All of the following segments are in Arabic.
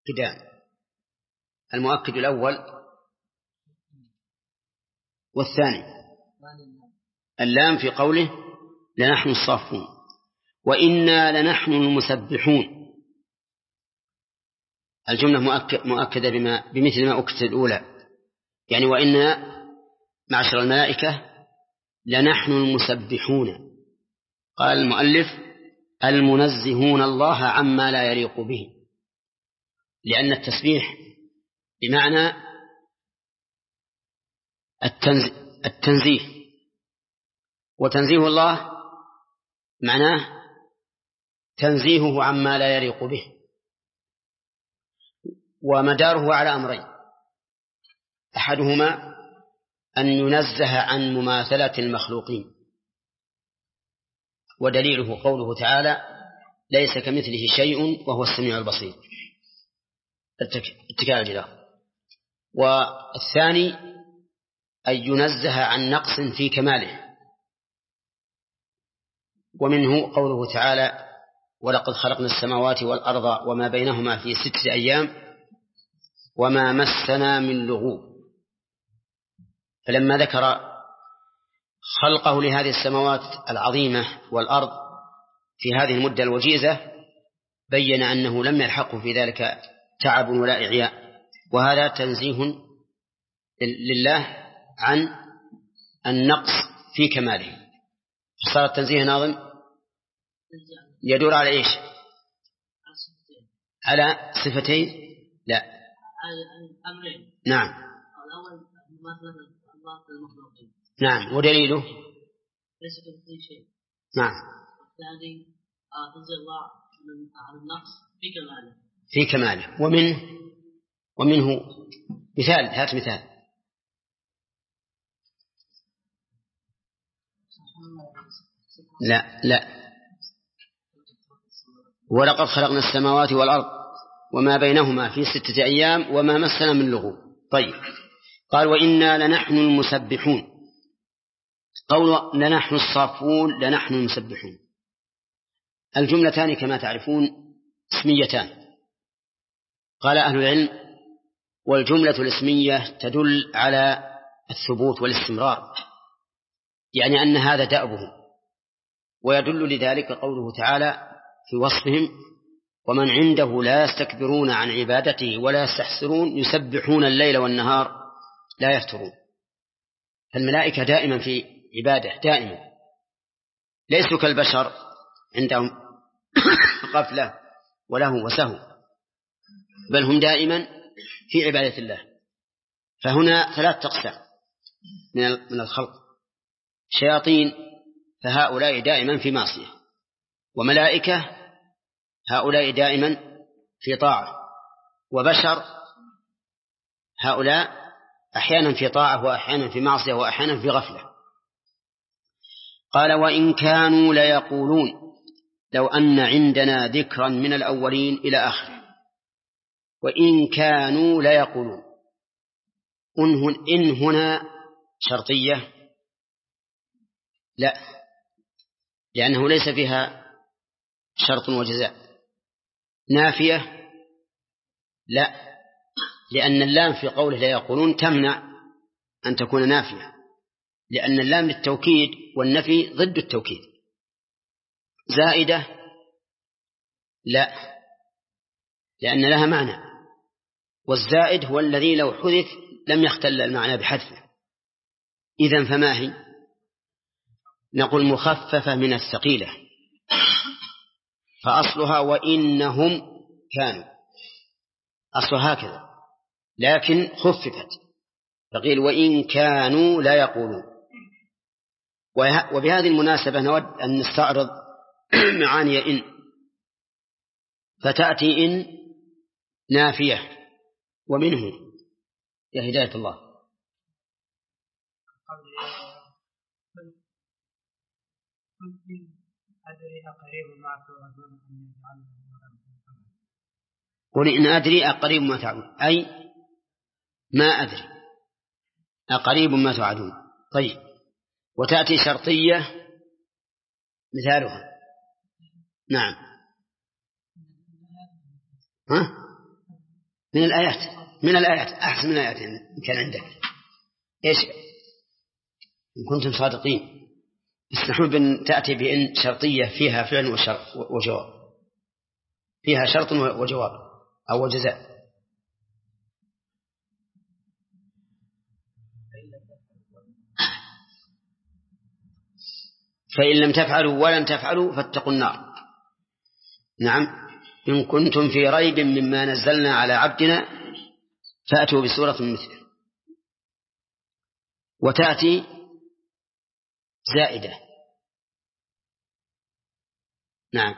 مؤكدان. المؤكد الأول والثاني اللام في قوله لنحن الصافون وإنا لنحن المسبحون. الجملة مؤكدة بمثل ما أكدت الأولى، يعني وإنا معشر الملائكة لنحن المسبحون. قال المؤلف المنزهون الله عما لا يليق به، لأن التسبيح بمعنى التنزيه، وتنزيه الله معناه تنزيهه عما لا يليق به، ومداره على أمرين: أحدهما أن ينزه عن مماثلة المخلوقين، ودليله قوله تعالى ليس كمثله شيء وهو السميع البصير، اتكاء الجدار. والثاني أن ينزه عن نقص في كماله، ومنه قوله تعالى ولقد خلقنا السماوات والأرض وما بينهما في 6 أيام وما مسنا من لغوب. فلما ذكر خلقه لهذه السماوات العظيمة والأرض في هذه المدة الوجيزة بين أنه لم يلحقه في ذلك تعب ولا إعياء، وهذا تنزيه لله عن النقص في كماله. صار التنزيه ناظم يدور على إيش؟ على صفتين؟ لا، نعم. الأول مثلا الله المخلوقين، نعم، ودليله ليس كمثله شيء، نعم. الثاني تنزيه الله عن النقص في كماله. ومنه مثال، هات مثال. لا ولقد خلقنا السماوات والأرض وما بينهما في 6 أيام وما مسنا من لغوب. طيب، قال وإنا لنحن المسبحون. قول لنحن الصافون لنحن المسبحون، الجملتان كما تعرفون اسميتان. قال أهل العلم والجملة الاسمية تدل على الثبوت والاستمرار، يعني أن هذا دأبه، ويدل لذلك قوله تعالى في وصفهم ومن عنده لا يستكبرون عن عبادته ولا يستحسرون يسبحون الليل والنهار لا يفترون. فالملائكة دائما في عبادة دائما، ليسوا كالبشر عندهم غفلة وله وسهو، بل هم دائما في عبادة الله. فهنا 3 أقسام من الخلق: شياطين فهؤلاء دائما في معصية، وملائكة هؤلاء دائما في طاعة، وبشر هؤلاء أحيانا في طاعة وأحيانا في معصية وأحيانا في غفلة. قال وإن كانوا ليقولون لو أن عندنا ذكرا من الأولين إلى آخره. وإن كانوا ليقولون، إن هنا شرطية؟ لا، لأنه ليس فيها شرط وجزاء. نافية؟ لا، لأن اللام في قوله لا يقولون تمنع أن تكون نافية، لأن اللام للتوكيد والنفي ضد التوكيد. زائدة؟ لا، لأن لها معنى، والزائد هو الذي لو حذف لم يختل المعنى بحذفه. إذن فما هي؟ نقول مخففة من الثقيلة، فأصلها وإنهم كانوا، أصلها هكذا، لكن خففت فقيل وإن كانوا لا يقولون. وبهذه المناسبة نود أن نستعرض معاني إن، فتأتي إن نافية، ومنه يا هداية الله قل إن أدري أقريب ما تعدون، أي ما أدري أقريب ما تعدون. طيب، وتأتي شرطية مثالها نعم من الآيات أحسن من الآيات إن كان عندك. إيش إن كنتم صادقين اسمحوا بأن تأتي بإن شرطية فيها فعل وجواب، فيها شرط وجواب أو وجزاء. فإن لم تفعلوا ولن تفعلوا فاتقوا النار. نعم إن كنتم في ريب مما نزلنا على عبدنا فأتوا بسورة مثله. وتأتي زائدة. نعم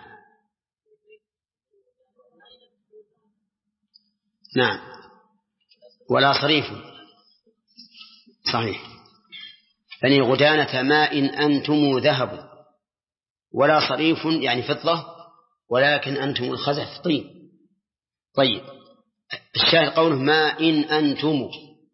ولا صريف صحيح. بني غدانة ما إن أنتم ذهب، ولا صريف يعني فضة، ولكن أنتم الخزف طين. طيب الشاهد قوله ما إن أنتم،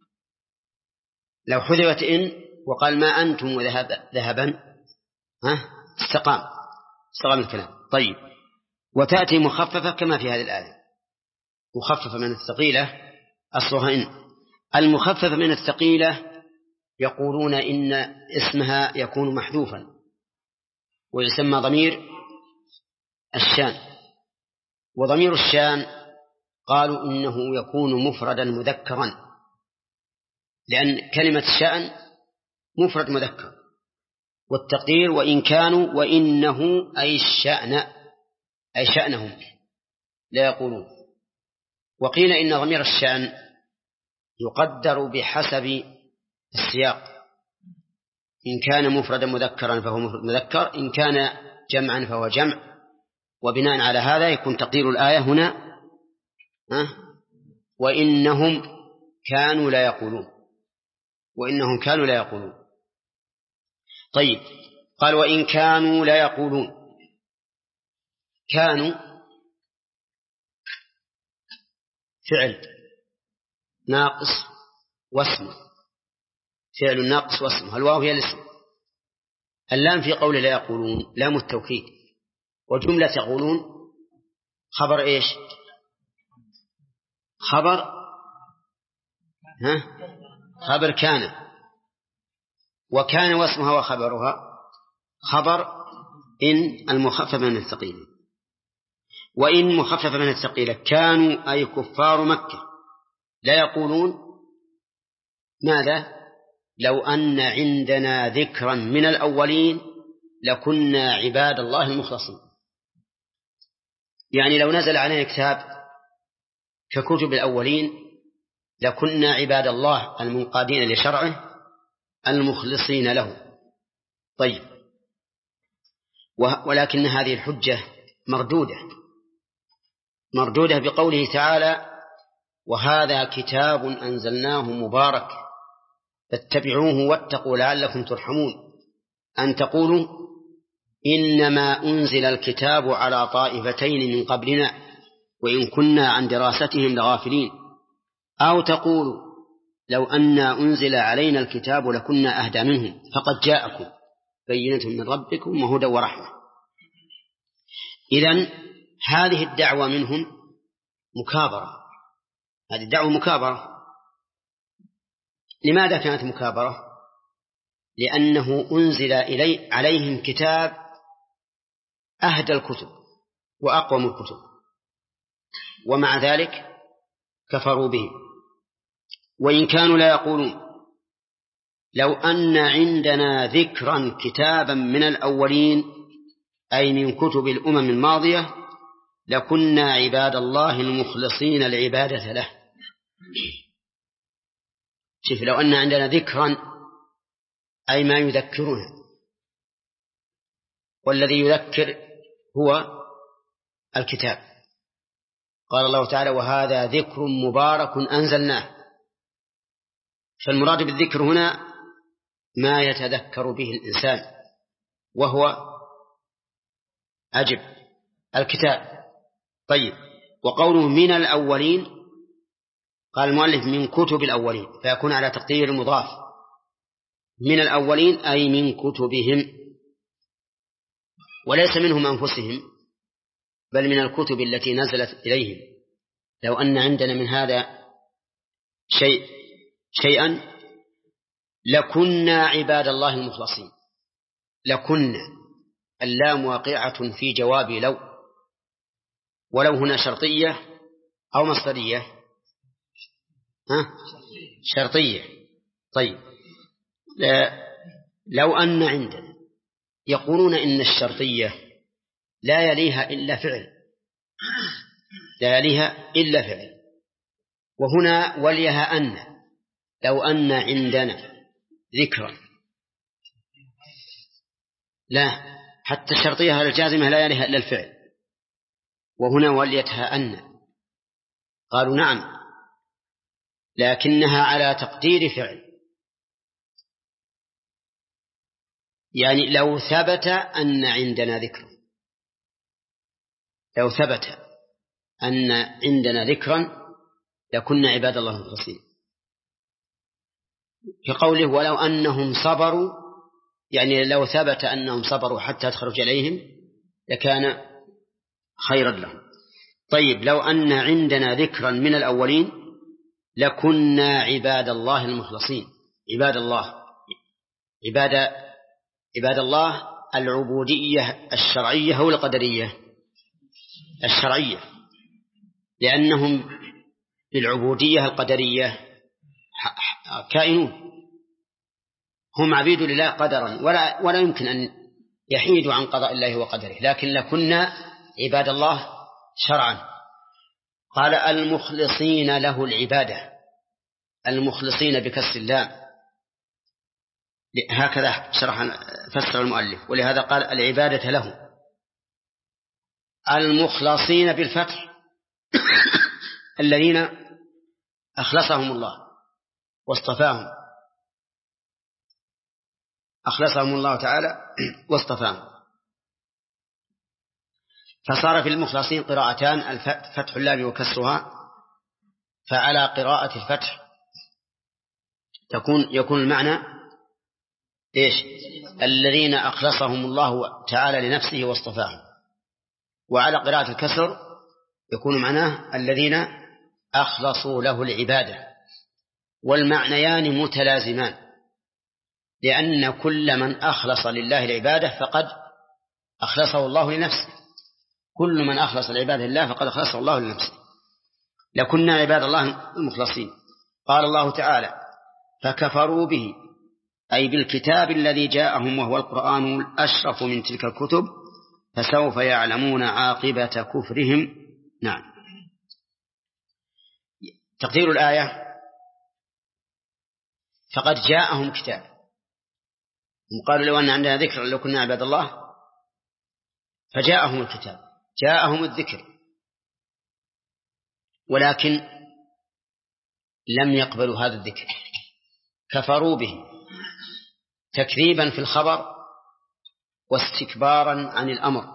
لو حذفت إن وقال ما أنتم ذهبا استقام الكلام. طيب وتأتي مخففة كما في هذه الآية، مخففة من الثقيلة أصلها إن. المخففة من الثقيلة يقولون إن اسمها يكون محذوفا ويسمى ضمير الشان. وضمير الشان قالوا إنه يكون مفردا مذكرا، لأن كلمة شأن مفرد مذكر، والتقدير وإن كانوا وإنه أي الشأن أي شأنهم لا يقولون. وقيل إن ضمير الشأن يقدر بحسب السياق، إن كان مفردا مذكرا فهو مفرد مذكر، إن كان جمعا فهو جمع. وبناء على هذا يكون تقدير الآية هنا وإنهم كانوا لا يقولون، وإنهم كانوا لا يقولون. طيب قال وإن كانوا لا يقولون. كانوا فعل ناقص واسمه، فعل ناقص واسمه، الواو هي الاسم. اللام في قول لا يقولون لام التوكيد، وجملة يقولون خبر إيش؟ خبر كان، وكان واسمها وخبرها خبر إن المخفف من الثقيل. وإن مخفف من الثقيلة كانوا أي كفار مكة لا يقولون ماذا؟ لو أن عندنا ذكرا من الأولين لكنا عباد الله المخلصين. يعني لو نزل علينا كتاب ككتب الأولين لكنا عباد الله المنقادين لشرعه المخلصين له. طيب ولكن هذه الحجة مردودة بقوله تعالى وهذا كتاب أنزلناه مبارك فاتبعوه واتقوا لعلكم ترحمون، أن تقولوا إنما أنزل الكتاب على طائفتين من قبلنا وإن كنا عن دراستهم لغافلين، أو تقولوا لو أن أنزل علينا الكتاب لكنا أهدى منهم فقد جاءكم بينة من ربكم وهدى ورحمة. إذن هذه الدعوة منهم مكابرة، هذه الدعوة مكابرة. لماذا كانت مكابرة؟ لأنه أنزل عليهم كتاب أهدى الكتب وأقوم الكتب، ومع ذلك كفروا به. وإن كانوا لا يقولون لو أن عندنا ذكرا كتابا من الأولين أي من كتب الأمم الماضية لكنا عباد الله المخلصين العبادة له. شوف لو أن عندنا ذكرا أي ما يذكرنا، والذي يذكر هو الكتاب. قال الله تعالى وهذا ذكر مبارك أنزلناه، فالمراد بالذكر هنا ما يتذكر به الإنسان وهو الكتاب. طيب وقوله من الأولين قال المؤلف من كتب الأولين فيكون على تقدير المضاف، من الأولين أي من كتبهم، وليس منهم أنفسهم بل من الكتب التي نزلت إليهم، لو أن عندنا من هذا شيئا لكنا عباد الله المخلصين. لكنا، اللام واقعة في جواب لو، ولو هنا شرطية أو مصدرية؟ شرطية. طيب، لو أن عندنا، يقولون إن الشرطية لا يليها إلا فعل، لا يليها إلا فعل، وهنا وليها أن. لو أن عندنا ذكرا، لا، حتى الشرطية الجازمة لا يليها إلا الفعل، وهنا وليتها أن. قالوا نعم، لكنها على تقدير فعل. يعني لو ثبت أن عندنا ذكرا، لو ثبت أن عندنا ذكرا لكنا عباد الله المخلصين. كقوله ولو أنهم صبروا، يعني لو ثبت أنهم صبروا حتى تخرج إليهم لكان خيرا لهم. طيب، لو أن عندنا ذكرا من الأولين لكنا عباد الله المخلصين. عباد الله، عباد الله العبودية الشرعية أو القدرية؟ الشرعية، لأنهم بالعبودية القدرية كائنون، هم عبيد لله قدرا، ولا يمكن أن يحيدوا عن قضاء الله وقدره، لكن لكنا عباد الله شرعا. قال المخلصين له العبادة، المخلصين بكسر اللام، هكذا فسر المؤلف، ولهذا قال العبادة له. المخلصين بالفتح الذين أخلصهم الله واصطفاهم، أخلصهم الله تعالى واصطفاهم. فصار في المخلصين قراءتان، فتح اللام وكسرها. فعلى قراءة الفتح يكون المعنى إيش؟ الذين أخلصهم الله تعالى لنفسه واصطفاهم. وعلى قراءة الكسر يكون معناه الذين أخلصوا له العبادة. والمعنيان متلازمان، لأن كل من أخلص لله العبادة فقد أخلصه الله لنفسه. كل من أخلص العبادة لله فقد أخلصه الله لنفسه. لكنا عباد الله المخلصين. قال الله تعالى فكفروا به، أي بالكتاب الذي جاءهم وهو القرآن الأشرف من تلك الكتب، فسوف يعلمون عاقبة كفرهم. نعم. تقدير الآية فقد جاءهم كتاب. هم قالوا لو أن عندنا ذكر لو كنا عباد الله، فجاءهم الكتاب، جاءهم الذكر، ولكن لم يقبلوا هذا الذكر، كفروا به تكذيبا في الخبر واستكبارا عن الأمر.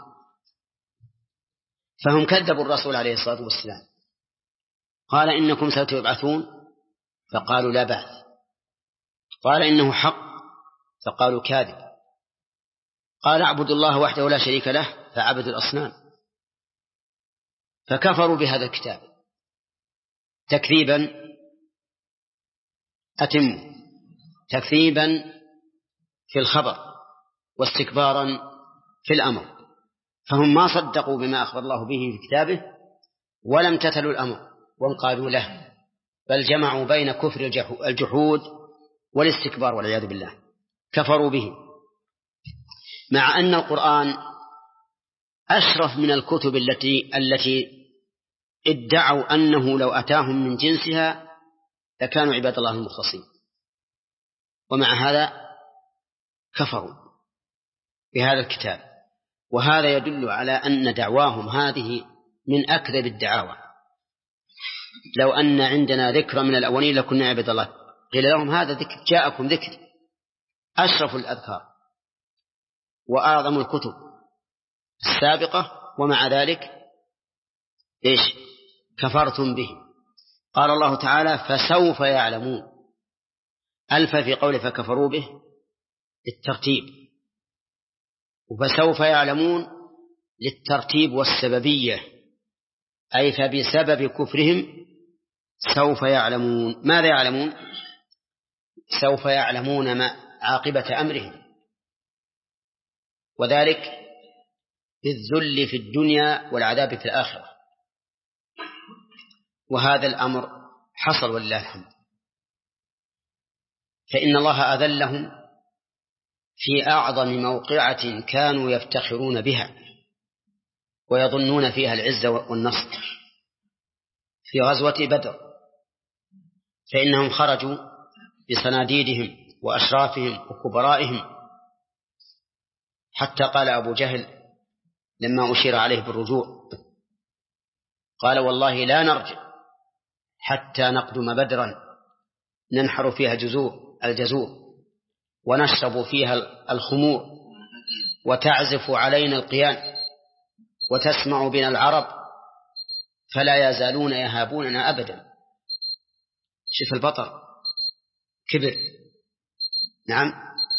فهم كذبوا الرسول عليه الصلاة والسلام، قال إنكم ستبعثون، فقالوا لا بعث. قال إنه حق، فقالوا كاذب. قال اعبدوا الله وحده لا شريك له، فعبدوا الأصنام. فكفروا بهذا الكتاب تكذيبا تكذيبا في الخبر واستكبارا في الأمر. فهم ما صدقوا بما أخبر الله به في كتابه، ولم تتلوا الأمر وانقادوا له، بل جمعوا بين كفر الجحود والاستكبار والعياذ بالله. كفروا به، مع أن القرآن أشرف من الكتب التي ادعوا أنه لو أتاهم من جنسها لكانوا عباد الله المخلصين، ومع هذا كفروا بهذا الكتاب. وهذا يدل على أن دعواهم هذه من أكذب الدعاوى. لو أن عندنا ذكر من الأولين لكنا عباد الله، قيل لهم هذا ذكر، جاءكم ذكر أشرف الأذكار وأعظم الكتب السابقة، ومع ذلك إيش؟ كفرتم به. قال الله تعالى فسوف يعلمون، ألف في قول فكفروا به للترتيب، وفسوف يعلمون للترتيب والسببية. أي فبسبب كفرهم سوف يعلمون. ماذا يعلمون؟ سوف يعلمون ما عاقبة أمرهم، وذلك بالذل في الدنيا والعذاب في الآخرة. وهذا الأمر حصل ولله الحمد، فإن الله أذلهم في أعظم موقعة كانوا يفتخرون بها ويظنون فيها العزة والنصر، في غزوة بدر، فإنهم خرجوا بصناديدهم وأشرافهم وكبرائهم، حتى قال أبو جهل لما أشير عليه بالرجوع قال والله لا نرجع حتى نقدم بدرا ننحر فيها الجزور ونشرب فيها الخمور وتعزف علينا القيان وتسمع بنا العرب فلا يزالون يهابوننا أبدا. شوف البطر كبر. نعم.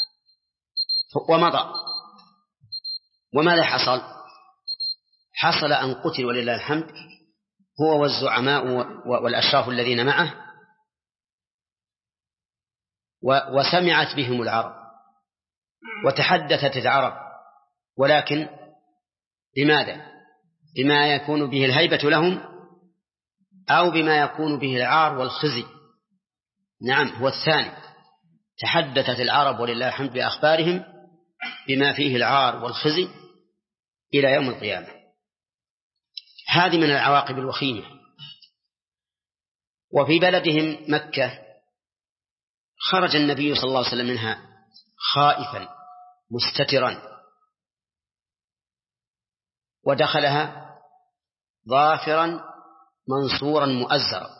ومضى. وماذا حصل؟ حصل أن قتل ولله الحمد هو والزعماء والأشراف الذين معه، وسمعت بهم العرب وتحدثت العرب، ولكن بماذا؟ بما يكون به الهيبة لهم أو بما يكون به العار والخزي. نعم، هو الثاني. تحدثت العرب ولله الحمد بأخبارهم بما فيه العار والخزي إلى يوم القيامة. هذه من العواقب الوخيمة. وفي بلدهم مكة خرج النبي صلى الله عليه وسلم منها خائفا مستترا، ودخلها ظافرا منصورا مؤزرا.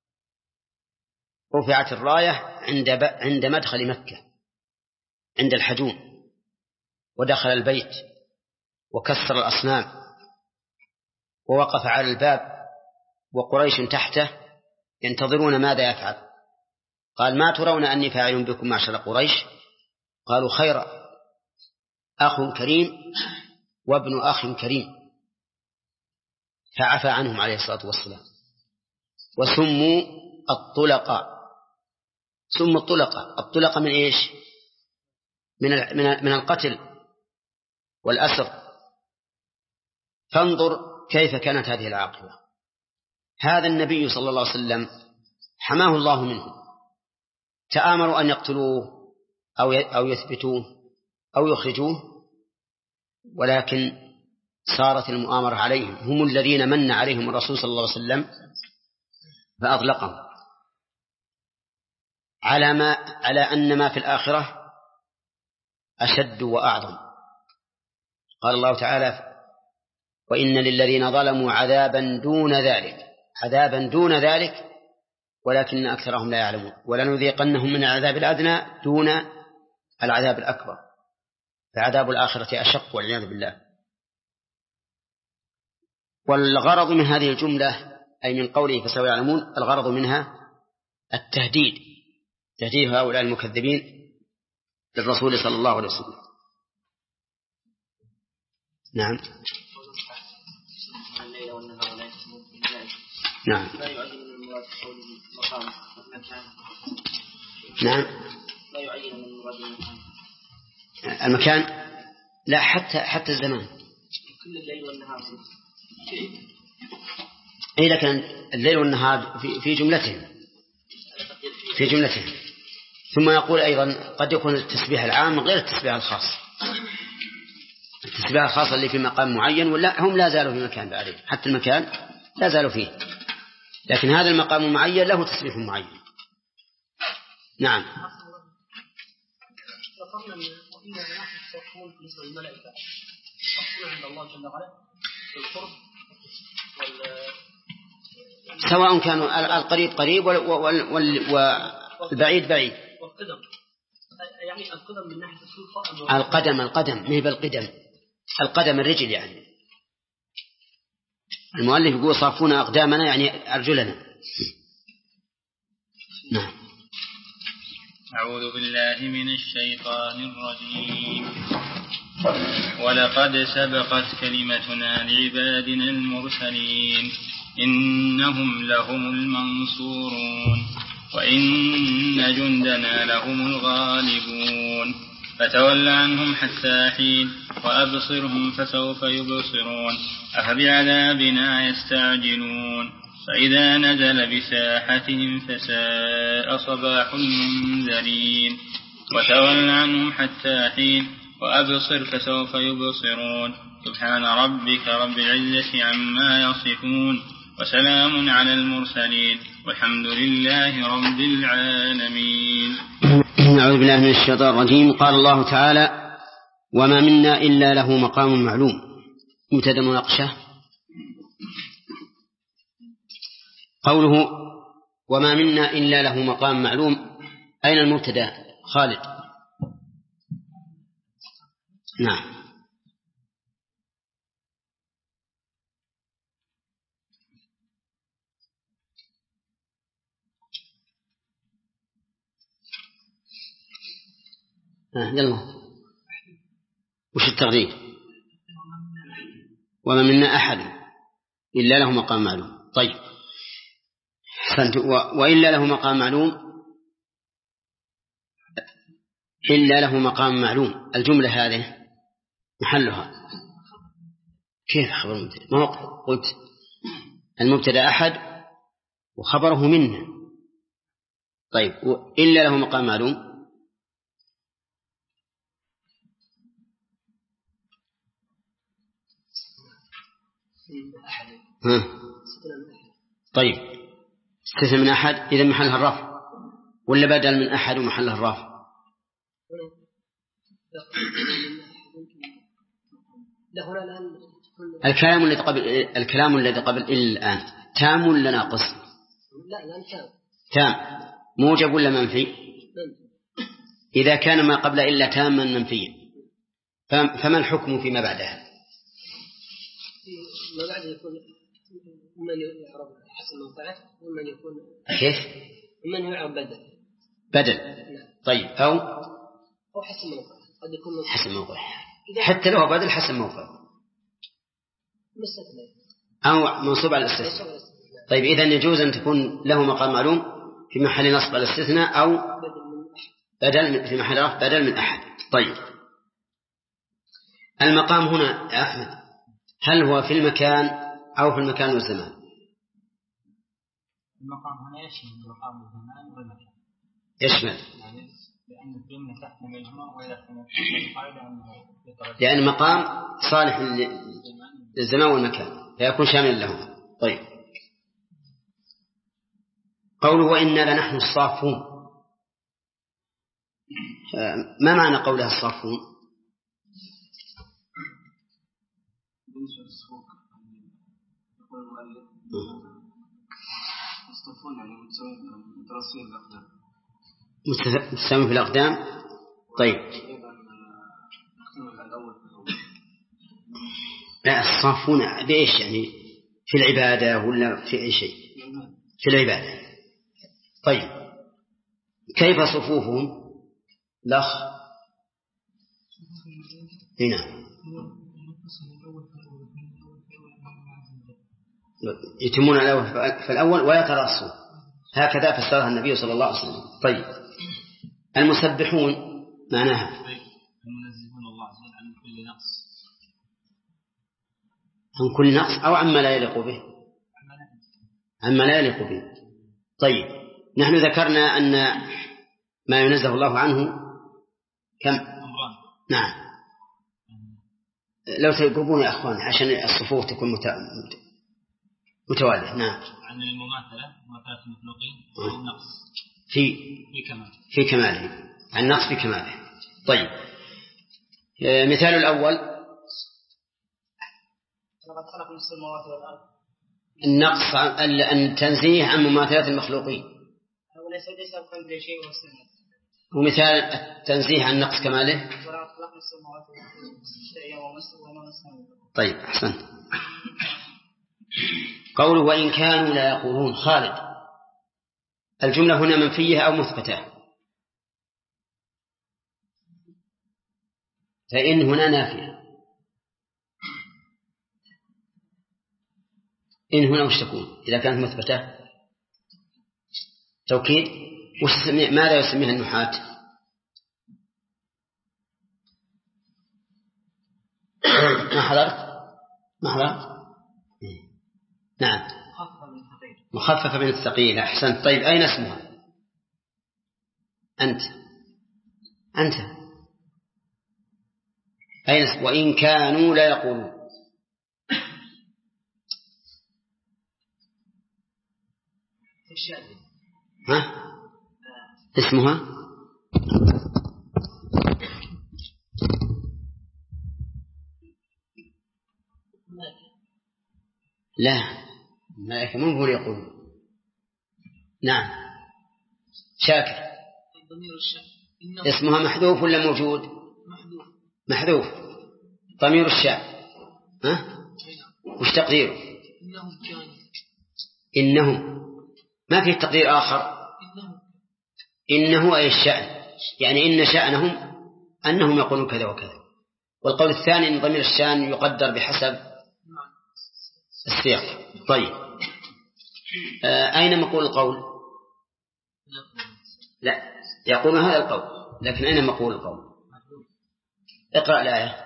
رفعت الراية عند مدخل مكة عند الحجون، ودخل البيت وكسر الأصنام ووقف على الباب وقريش تحته ينتظرون ماذا يفعل. قال ما ترون أني فاعل بكم معشر قريش؟ قالوا خيرا، أخ كريم وابن أخ كريم، فعفى عنهم عليه الصلاة والسلام. وسموا الطلقاء. سموا الطلقاء من إيش؟ من القتل والأسر. فانظر كيف كانت هذه العاقبة. هذا النبي صلى الله عليه وسلم حماه الله منه، تآمروا أن يقتلوه أو يثبتوه أو يخرجوه، ولكن صارت المؤامرة عليهم. هم الذين من عليهم الرسول صلى الله عليه وسلم فأطلقهم على أن ما في الآخرة أشد وأعظم. قال الله تعالى وإن للذين ظلموا عذابا دون ذلك ولكن أكثرهم لا يعلمون ولنذيقنهم من العذاب الأدنى دون العذاب الأكبر، فعذاب الآخرة أشق والعياذ بالله. والغرض من هذه الجملة أي من قوله فسوف يعلمون، الغرض منها التهديد، تهديد هؤلاء المكذبين للرسول صلى الله عليه وسلم. نعم. نعم. نعم. المكان لا، حتى الزمان. كل الليل والنهار. أي لكن الليل والنهار في جملتهم. ثم يقول أيضا قد يكون التسبيح العام غير التسبيح الخاص. التسبيح الخاص اللي في مقام معين، ولا هم لا زالوا في مكان بعدين، حتى المكان لا زالوا فيه، لكن هذا المقام المعين له تسبيح معين. نعم. ذكرنا وإن نحن الصالحون بالنسبة للملائكة أصلا عند الله جل وعلا بالقرب سواء كانوا القريب قريب والبعيد بعيد. والقدم يعني القدم من ناحية السلطة. القدم مهب القدم الرجل يعني. المؤلف يقول صافونا أقدامنا يعني أرجلنا. نعم. أعوذ بالله من الشيطان الرجيم. ولقد سبقت كلمتنا لعبادنا المرسلين إنهم لهم المنصورون وإن جندنا لهم الغالبون فتول عنهم حتى حين وأبصرهم فسوف يبصرون أفبعذابنا يستعجلون فإذا نزل بساحتهم فساء صباح المنذرين وتول عنهم حتى حين وأبصر فسوف يبصرون سبحان ربك رب العزة عما يصفون وسلام على المرسلين والحمد لله رب العالمين. أعوذ بالله من الشيطان الرجيم. قال الله تعالى وما منا إلا له مقام معلوم. مبتدأ مناقشة. قوله وما منا إلا له مقام معلوم، أين المبتدأ؟ خالد. نعم. يلا وش التغيير؟ وما منا أحد إلا له مقام معلوم. طيب وإلا له مقام معلوم، إلا له مقام معلوم، الجملة هذه محلها كيف خبر المبتدأ؟ ما قلت المبتدأ أحد وخبره منا. طيب إلا له مقام معلوم طيب استثنى من أحد إذا محلها الرفع ولا بدل من أحد ومحلها الرفع؟ الكلام الذي قبل الآن تام ولا ناقص؟ لا تام. موجب ولا منفي؟ إذا كان ما قبل إلا تاما منفيا فما الحكم فيما بعدها؟ ما بعد يكون من يعرب حسب موقعه ومن يكون كيف؟ من يعرب بدل. طيب أو حسب موقعه. قد يكون حسب موقعه حتى لو بدل حسب موقعه أو منصوب على الاستثناء. طيب إذن يجوز أن تكون له مقام معلوم في محل نصب على الاستثناء أو بدل في محل رفع بدل من أحد. طيب المقام هنا يا أحمد هل هو في المكان أو في المكان والزمان؟ المقام هنا يشمل مقام الزمان والمكان. يشمل يعني لأن الجملة تحت مجموع ويحتمل القاعدة أنه لأن المقام صالح للزمان والمكان فيكون شامل لهم. طيب قوله وإنا لنحن الصافون، ما معنى قولها الصافون؟ بالنسبة للصفوف يقول المؤلف الصفون يعني مترصين الأقدام متساوي في الأقدام. طيب لا الصافون بإيش يعني في العبادة ولا في أي شيء؟ في العبادة. طيب كيف صفوفهم؟ لخ هنا يتمون الأول فالأول ويتراصون هكذا فسرها النبي صلى الله عليه وسلم. طيب المسبحون معناها المنزهون الله عز وجل عن كل نقص، عن كل نقص أو عما لا يليق به، عما لا يليق به. طيب نحن ذكرنا أن ما ينزه الله عنه كم أمران. نعم لو تقربون يا أخوان عشان الصفوف تكون متوالية. نعم عن المماثلة ومثالة المخلوقين والنقص في كماله عن نقص في كماله. طيب مثال الأول لقد خلقنا السماوات والأرض النقص التنزيه عن مماثلة المخلوقين وليس كل شيء وسنة. ومثال التنزيه عن نقص كماله ولقد خلقنا السماوات والأرض. طيب أحسنت. قوله وإن كانوا لا يقولون. خالد الجملة هنا منفية أو مثبتة؟ فإن هنا نافية. إن هنا وش تكون إذا كانت مثبتة؟ توكيد. ماذا يسميها النحاة؟ ما حضرت نعم مخففة من الثقيل. أحسنت. طيب أين اسمها؟ أنت أين اسم؟ وإن كانوا لا يقولون. ها اسمها لا ملائكة من هو يقول. نعم شاكر. اسمها محذوف ولا موجود؟ محذوف. ضمير الشاء ها وش تقديره؟ إنهم ما فيه تقدير آخر. إنه أي الشأن يعني إن شأنهم أنهم يقولون كذا وكذا. والقول الثاني إن ضمير الشأن يقدر بحسب السياق. طيب أين مقول القول؟ لا يقول هذا القول لكن أين مقول القول؟ اقرأ الآية.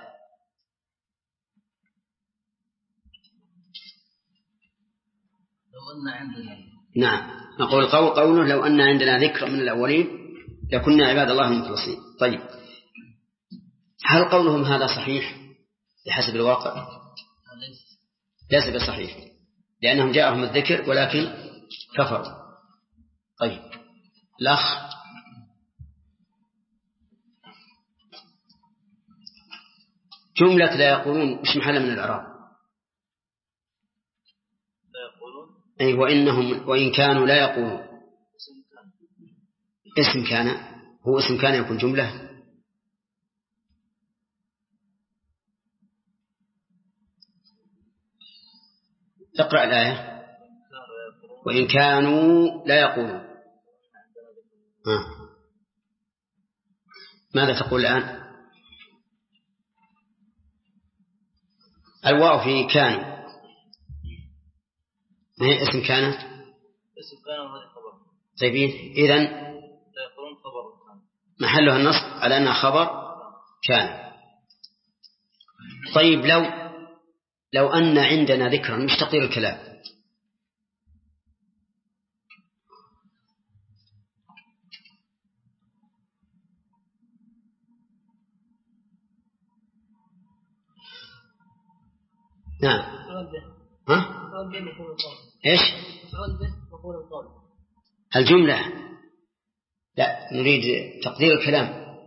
نعم نقول القول قوله لو أن عندنا ذكر من الأولين لكنا عباد الله المخلصين. طيب هل قولهم هذا صحيح بحسب الواقع؟ ليس بصحيح لأنهم جاءهم الذكر ولكن كفروا. طيب الأخ جملة لا يقولون مش محل من الإعراب؟ أي وإن كانوا لا يقولون. اسم كان هو اسم كان يكون جملة. اقرأ الآية. وإن كانوا لا يقولون. ماذا تقول الآن؟ الواو في كانوا ما هي اسم كان؟ اسم كان وهذا خبر. طيب إذن لا يقولون خبر محلها النصب على أنها خبر كان. طيب لو أن عندنا ذكرا مش تقدير الكلام. نعم ها؟ إيش؟ الجملة لا نريد تقدير الكلام.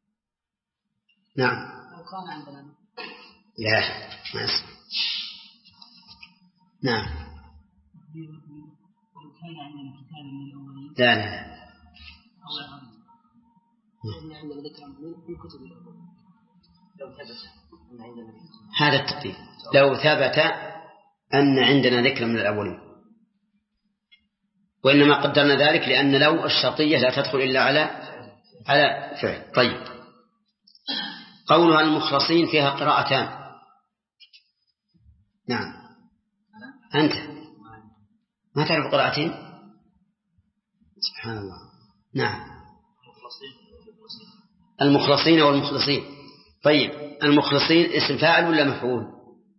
نعم لا ما اسم. نعم لا هذا التقدير لو ثبت أن عندنا ذكر من الأولين. وإنما قدرنا ذلك لأن لو الشرطية لا تدخل إلا على فعل. طيب قولها المخلصين فيها قراءتان. نعم أنت ما تعرف قراءتين؟ سبحان الله. نعم المخلصين والمخلصين. طيب المخلصين اسم فاعل ولا مفعول؟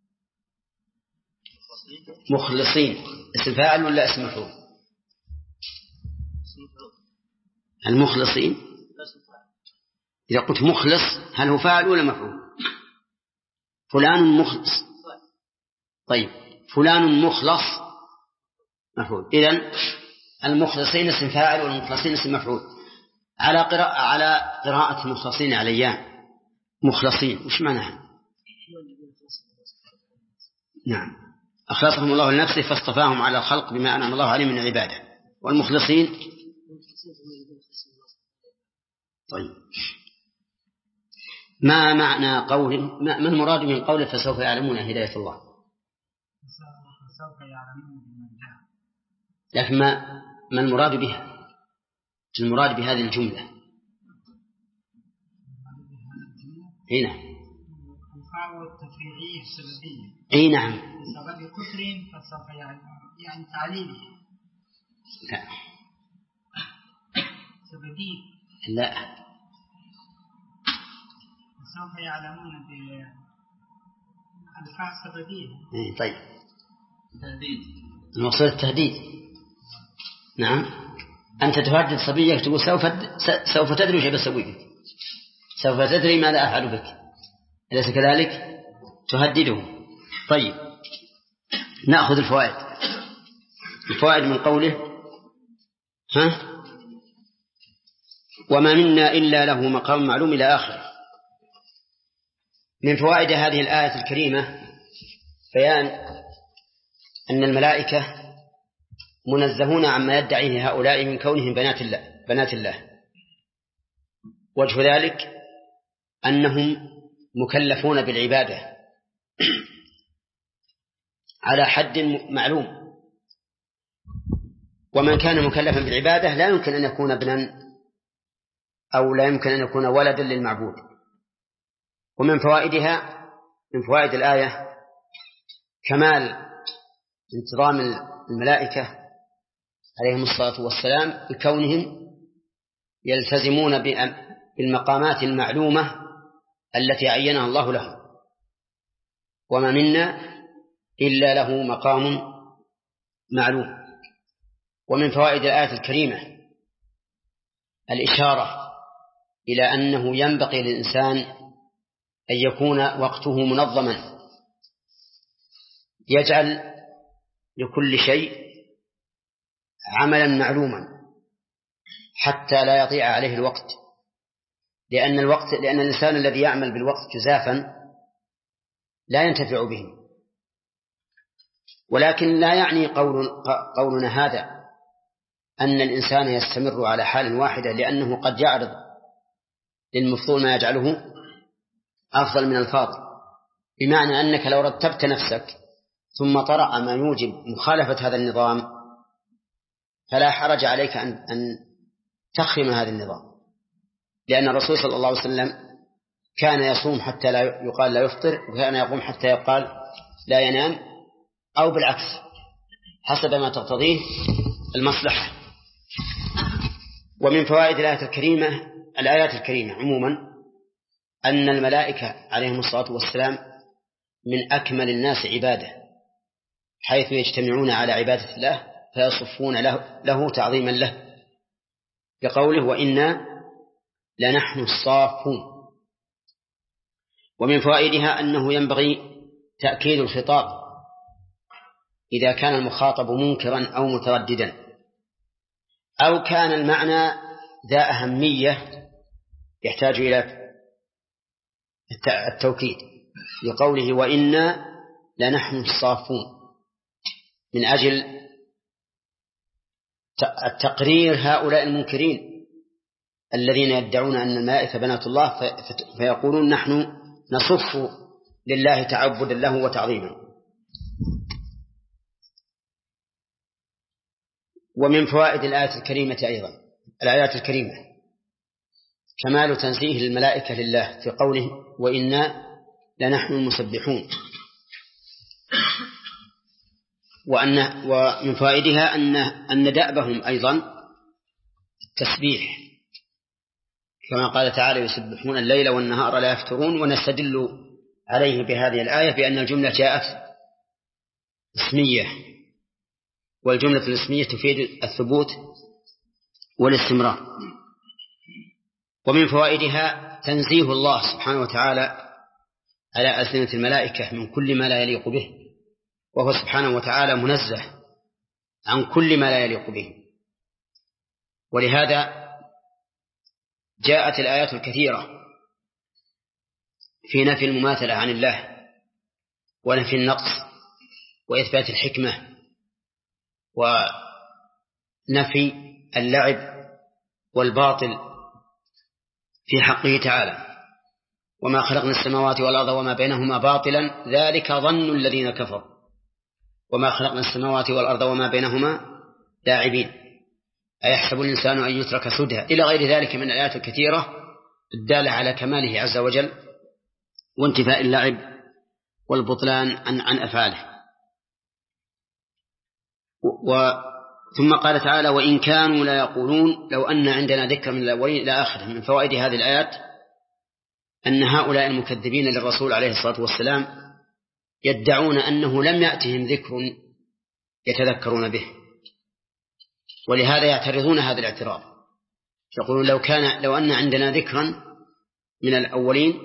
مخلصين اسم فاعل ولا اسم مفعول؟ المخلصين إذا قلت مخلص هل هو فاعل ولا مفعول؟ فلان مخلص. طيب فلان مخلص مفعول. إذن المخلصين اسم فاعل والمخلصين اسم مفعول. على قراءة مخلصين عليان مخلصين وش معناها؟ نعم أخلصهم الله لنفسه فاصطفاهم على الخلق بما أنعم الله عليه من عباده. والمخلصين طيب ما معنى قوله ما المراد من قوله فسوف يعلمون هداية الله؟ لكن ما المراد بها؟ المراد بهذه الجملة هنا. أي نعم بكفر فسوف يعني تعليل لا سببي لا سوف يعلمون بالفاء سببية. طيب تهديد المقصود التهديد. نعم أنت تهدد صبيك تقول سوف تدري وش بسوي بك، سوف تدري ماذا أفعل بك، أليس كذلك؟ تهدده. طيب نأخذ الفوائد من قوله وما منا إلا له مقام معلوم إلى آخره. من فوائد هذه الآية الكريمة بيان أن الملائكة منزهون عما يدعيه هؤلاء من كونهم بنات الله. وجه ذلك أنهم مكلفون بالعبادة على حد معلوم، ومن كان مكلفا بالعبادة لا يمكن أن يكون ابنا أو لا يمكن أن يكون ولدا للمعبود. ومن فوائدها من فوائد الآية كمال انتظام الملائكة عليهم الصلاة والسلام بكونهم يلتزمون بالمقامات المعلومة التي عينها الله لهم. وما منا إلا له مقام معلوم. ومن فوائد الآية الكريمة الإشارة إلى أنه ينبغي للإنسان أن يكون وقته منظما، يجعل لكل شيء عملا معلوما حتى لا يضيع عليه الوقت، لأن الإنسان الذي يعمل بالوقت جزافا لا ينتفع به. ولكن لا يعني قولنا هذا أن الإنسان يستمر على حال واحدة، لأنه قد يعرض للمفضول ما يجعله أفضل من الفاضل، بمعنى أنك لو رتبت نفسك ثم طرأ ما يوجب مخالفة هذا النظام فلا حرج عليك أن تخرم هذا النظام، لأن الرسول صلى الله عليه وسلم كان يصوم حتى لا يقال لا يفطر، وكان يقوم حتى يقال لا ينام، أو بالعكس حسب ما تقتضيه المصلحة. ومن فوائد الآيات الكريمة عموما أن الملائكة عليهم الصلاة والسلام من أكمل الناس عبادة، حيث يجتمعون على عبادة الله فيصفون له تعظيما له، بقوله وإنا لنحن الصافون. ومن فوائدها أنه ينبغي تأكيد الخطاب إذا كان المخاطب منكرا أو مترددا، أو كان المعنى ذا أهمية يحتاج إلى التوكيد، لقوله وإنا لنحن الصافون، من أجل التقرير هؤلاء المنكرين الذين يدعون أن الملائكة بنات الله، فيقولون نحن نصف لله تعبدا له وتعظيما. ومن فوائد الآيات الكريمة كمال تنزيه الملائكة لله في قوله وإنا لنحن المسبحون. ومن فوائدها أن دأبهم أيضا التسبيح، كما قال تعالى يسبحون الليل والنهار لا يفترون. ونستدل عليه بهذه الآية بأن الجملة جاءت اسمية، والجملة الاسمية تفيد الثبوت والاستمرار. ومن فوائدها تنزيه الله سبحانه وتعالى على ألسنة الملائكة من كل ما لا يليق به، وهو سبحانه وتعالى منزه عن كل ما لا يليق به. ولهذا جاءت الآيات الكثيرة في نفي المماثلة عن الله، ونفي النقص، وإثبات الحكمة، ونفي اللعب والباطل في حقه تعالى. وما خلقنا السماوات والأرض وما بينهما باطلا ذلك ظن الذين كفروا وما خلقنا السماوات والأرض وما بينهما لاعبين أيحسب الإنسان أن يترك سدى، إلى غير ذلك من الآيات الكثيرة الدالة على كماله عز وجل وانتفاء اللعب والبطلان عن أفعاله. ثم قال تعالى وإن كانوا لا يقولون لو أن عندنا ذكر من الأولين إلى آخره. من فوائد هذه الآيات أن هؤلاء المكذبين للرسول عليه الصلاة والسلام يدعون أنه لم يأتهم ذكر يتذكرون به، ولهذا يعترضون هذا الاعتراض، يقولون لو أن عندنا ذكرا من الأولين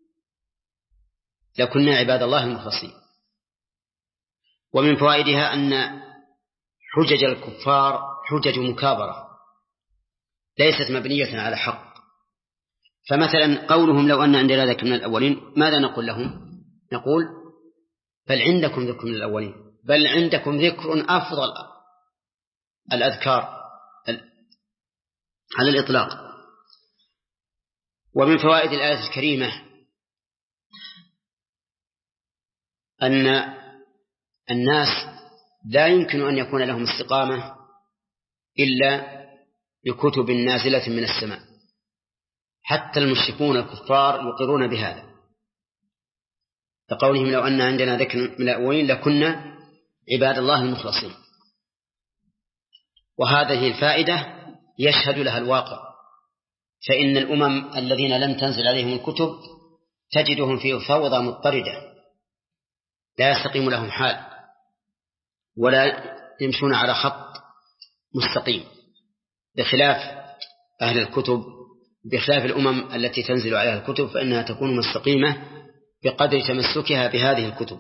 لكنا عباد الله المخلصين. ومن فوائدها أن حجج الكفار حجج مكابرة ليست مبنية على حق. فمثلا قولهم لو أن عندنا ذكر من الأولين، ماذا نقول لهم؟ نقول بل عندكم ذكر من الأولين، بل عندكم ذكر أفضل الأذكار على الإطلاق. ومن فوائد الآية الكريمة أن الناس لا يمكن أن يكون لهم استقامة إلا بكتب نازلة من السماء، حتى المشركون الكفار يقرون بهذا، فقولهم لو أن عندنا ذكر من الأولين لكنا عباد الله المخلصين. وهذه الفائدة يشهد لها الواقع، فإن الأمم الذين لم تنزل عليهم الكتب تجدهم في فوضى مضطردة لا يستقيم لهم حال ولا يمشون على خط مستقيم، بخلاف أهل الكتب، بخلاف الأمم التي تنزل عليها الكتب فإنها تكون مستقيمة بقدر تمسكها بهذه الكتب.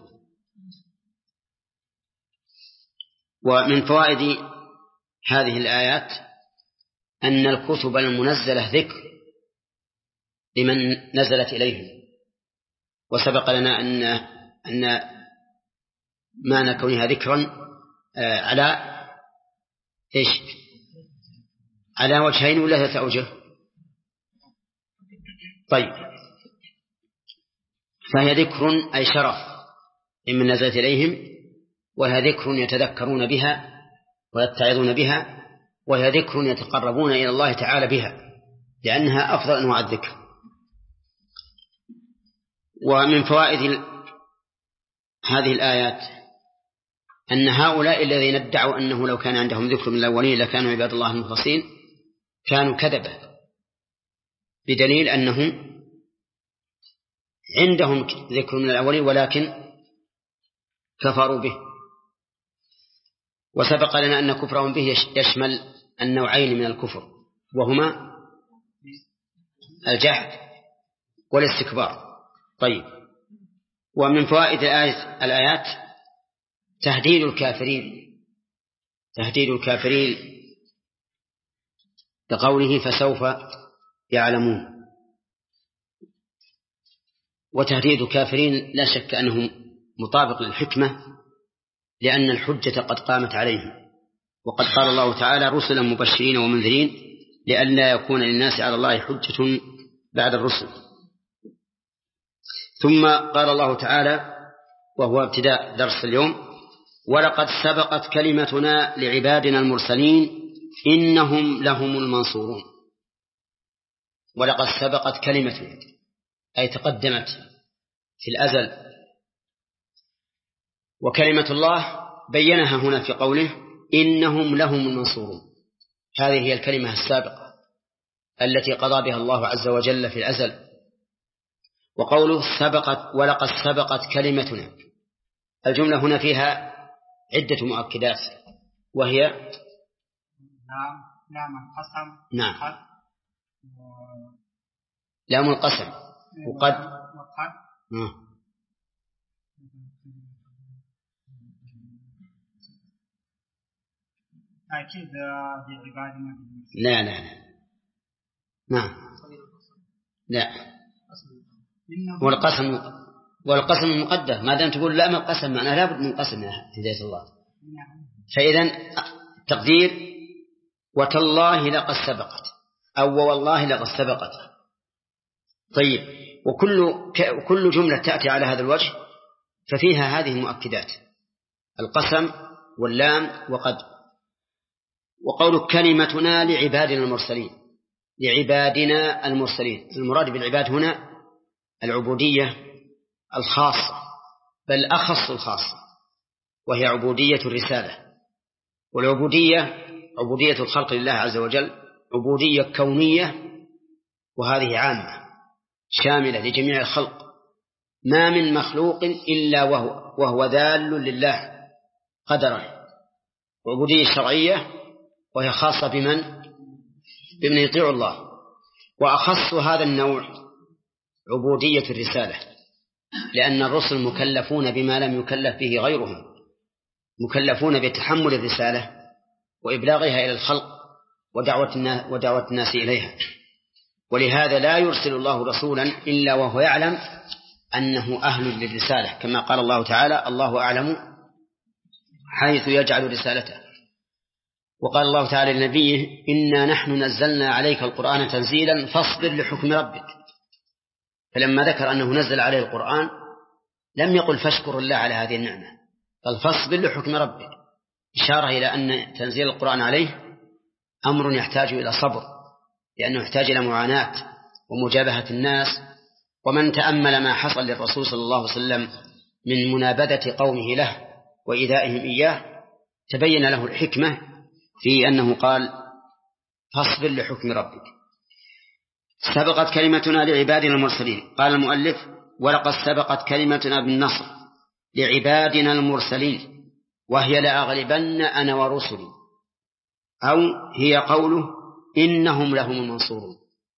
ومن فوائد هذه الآيات أن الكتب المنزلة ذكر لمن نزلت إليهم، وسبق لنا أن معنى كونها ذكرا على إيش؟ على وجهين ولا ثلاثة أوجه؟ طيب، فهي ذكر أي شرف ممن نزلت إليهم، وهي ذكر يتذكرون بها ويتعظون بها، وهي ذكر يتقربون إلى الله تعالى بها، لأنها أفضل أنواع الذكر. ومن فوائد هذه الآيات أن هؤلاء الذين ادعوا أنه لو كان عندهم ذكر من الأولين لكانوا عباد الله المخلصين كانوا كذبة، بدليل أنهم عندهم ذكر من الأولين ولكن كفروا به. وسبق لنا أن كفرهم به يشمل النوعين من الكفر، وهما الجحد والاستكبار. طيب، ومن فوائد الآيات تهديد الكافرين بقوله فسوف يعلمون. وتهديد الكافرين لا شك أنه مطابق للحكمة، لأن الحجة قد قامت عليهم، وقد قال الله تعالى رسلا مبشرين ومنذرين لئلا يكون للناس على الله حجة بعد الرسل. ثم قال الله تعالى وهو ابتداء درس اليوم ولقد سبقت كلمتنا لعبادنا المرسلين إنهم لهم المنصورون. ولقد سبقت كلمتنا أي تقدمت في الأزل، وكلمة الله بينها هنا في قوله إنهم لهم المنصورون. هذه هي الكلمة السابقة التي قضى بها الله عز وجل في الأزل. وقوله سبقت ولقد سبقت كلمتنا، الجملة هنا فيها عدة مؤكدات، وهي لام القسم. نعم، لام القسم وقد أكيد بعبادنا. لا نعم لا، والقسم مقدر ما دام تقول لام القسم معناه لابد من قسم يا هداية الله. فإذن تقدير وتالله لقد سبقت أو والله لقد سبقت. طيب، وكل جملة تأتي على هذا الوجه ففيها هذه المؤكدات القسم واللام وقد. وقول كلمتنا لعبادنا المرسلين، لعبادنا المرسلين، المراد بالعباد هنا العبودية الخاصة بل أخص الخاصة، وهي عبودية الرسالة. والعبودية عبودية الخلق لله عز وجل عبودية كونية، وهذه عامة شاملة لجميع الخلق، ما من مخلوق إلا وهو ذال لله قدرا. وعبودية شرعية وهي خاصة بمن يطيع الله، وأخص هذا النوع عبودية الرسالة، لأن الرسل مكلفون بما لم يكلف به غيرهم، مكلفون بتحمل الرسالة وإبلاغها إلى الخلق ودعوة الناس إليها. ولهذا لا يرسل الله رسولا إلا وهو يعلم أنه أهل للرسالة، كما قال الله تعالى: الله أعلم حيث يجعل رسالته. وقال الله تعالى لنبيه: إنا نحن نزلنا عليك القرآن تنزيلا فاصبر لحكم ربك. فلما ذكر أنه نزل عليه القرآن لم يقل فاشكر الله على هذه النعمة، قال فاصبر لحكم ربك، إشارة إلى أن تنزيل القرآن عليه أمر يحتاج إلى صبر، لأنه يحتاج إلى معاناة ومجابهة الناس. ومن تأمل ما حصل للرسول صلى الله عليه وسلم من منابذة قومه له وإيذائهم إياه تبين له الحكمة في أنه قال فاصبر لحكم ربك. سبقت كلمتنا لعبادنا المرسلين. قال المؤلف: ولقد سبقت كلمتنا بالنصر لعبادنا المرسلين وهي لأغلبن أنا ورسلي، أو هي قوله إنهم لهم المنصورون.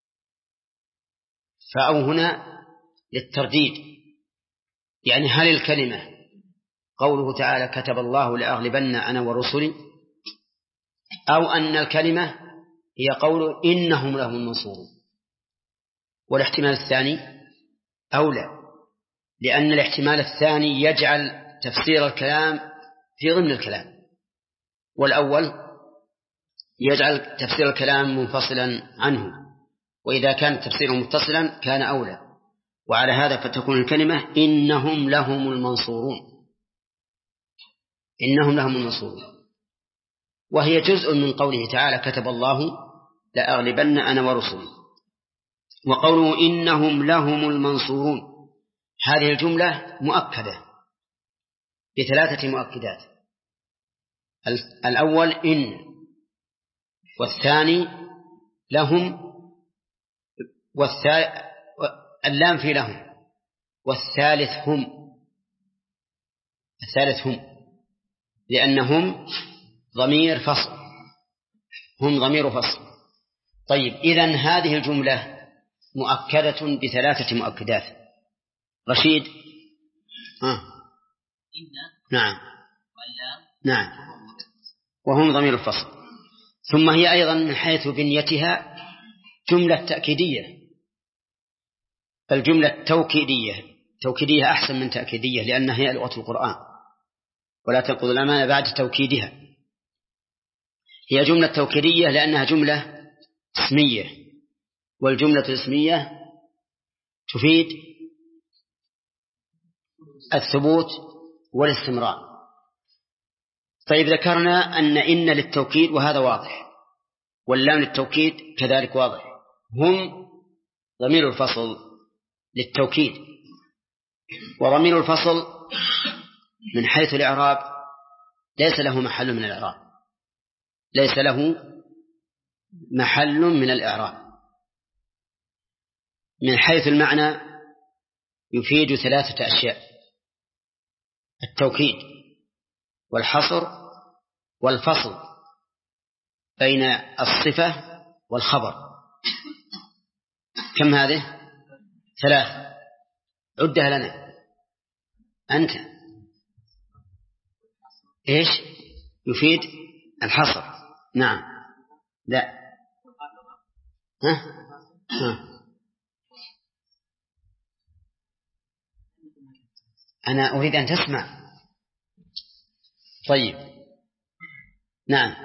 فأو هنا للترديد، يعني هل الكلمة قوله تعالى كتب الله لأغلبن أنا ورسلي، أو أن الكلمة هي قوله إنهم لهم المنصورون؟ والاحتمال الثاني أولى، لأن الاحتمال الثاني يجعل تفسير الكلام في ضمن الكلام، والأول يجعل تفسير الكلام منفصلا عنه، وإذا كان تفسيره متصلا كان أولى. وعلى هذا فتكون الكلمة إنهم لهم المنصورون، إنهم لهم المنصورون، وهي جزء من قوله تعالى كتب الله لأغلبن أنا ورسلي. وقوله إنهم لهم المنصورون هذه الجملة مؤكدة بثلاثة مؤكدات: الأول إن، والثاني لهم، اللام في لهم، والثالث هم، لأنهم ضمير فصل، هم ضمير فصل. طيب، إذن هذه الجملة مؤكدة بثلاثة مؤكدات. رشيد؟ نعم، نعم، وهم ضمير الفصل. ثم هي أيضا من حيث بنيتها جملة تأكيدية، فالجملة توكيدية أحسن من تأكيدية، لأنها هي لغة القرآن، ولا تنقض الأمانة بعد توكيدها. هي جملة توكيدية لأنها جملة اسمية، والجملة الاسمية تفيد الثبوت والاستمرار. طيب، ذكرنا أن إن للتوكيد وهذا واضح، واللام للتوكيد كذلك واضح. هم ضمير الفصل للتوكيد، وضمير الفصل من حيث الإعراب ليس له محل من الإعراب، ليس له محل من الإعراب. من حيث المعنى يفيد ثلاثة أشياء: التوكيد والحصر والفصل بين الصفة والخبر. كم هذه؟ ثلاث، عدها لنا أنت. إيش يفيد الحصر؟ نعم، لا، أنا أريد أن تسمع. طيب، نعم،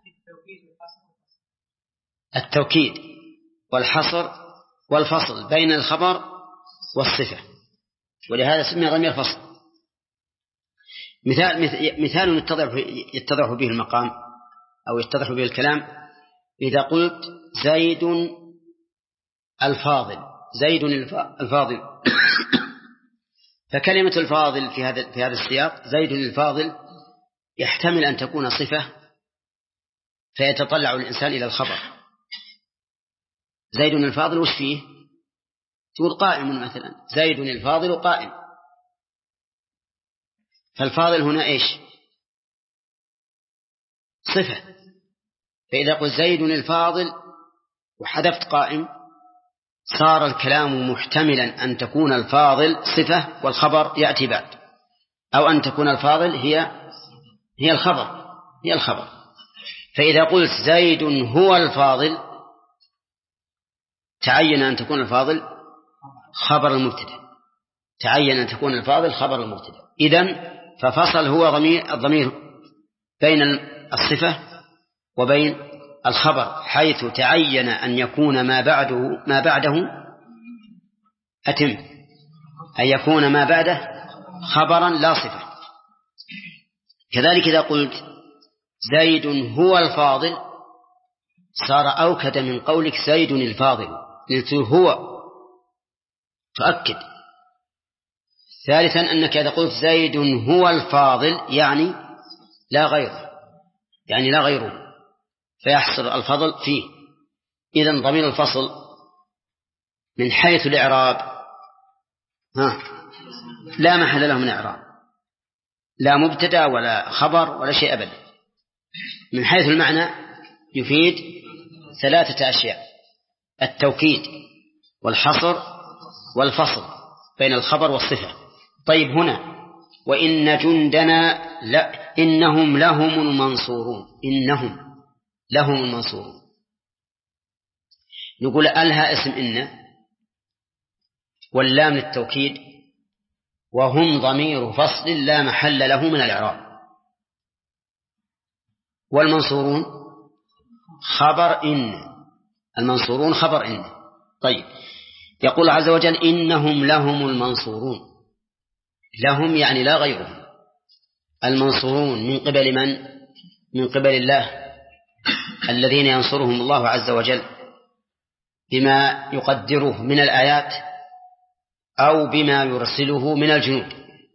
التوكيد والحصر والفصل بين الخبر والصفة، ولهذا سمي ضمير فصل. مثال يتضح به المقام أو يتضح به الكلام: إذا قلت زيد الفاضل، زيد الفاضل، فكلمة الفاضل في هذا السياق زيد الفاضل يحتمل أن تكون صفة فيتطلع الإنسان إلى الخبر. زيد الفاضل وش فيه؟ تقول قائم مثلا، زيد الفاضل قائم. فالفاضل هنا إيش؟ صفة. فإذا قلت زيد الفاضل وحذفت قائم صار الكلام محتملا أن تكون الفاضل صفة والخبر يأتي بعد، أو أن تكون الفاضل هي الخبر. فإذا قلت زيد هو الفاضل تعين أن تكون الفاضل خبر المبتدأ، إذن ففصل هو الضمير بين الصفة وبين الخبر، حيث تعين أن يكون ما بعده أن يكون ما بعده خبرا لا صفة. كذلك إذا قلت زيد هو الفاضل صار أوكد من قولك زيد الفاضل، لأنه هو تؤكد. ثالثا أنك إذا قلت زيد هو الفاضل يعني لا غيره، فيحصل الفضل فيه. إذن ضمير الفصل من حيث الإعراب لا محل له من إعراب، لا مبتدأ ولا خبر ولا شيء أبدا. من حيث المعنى يفيد 3 أشياء: التوكيد والحصر والفصل بين الخبر والصفة. طيب هنا وإن جندنا إنهم لهم المنصورون، نقول ألها اسم إن، واللام للتوكيد، وهم ضمير فصل لا محل له من الإعراب. والمنصورون خبر إن. طيب يقول عز وجل إنهم لهم المنصورون، لهم يعني لا غيرهم. المنصورون من قبل من؟ من قبل الله، الذين ينصرهم الله عز وجل بما يقدره من الآيات أو بما يرسله من الجنود.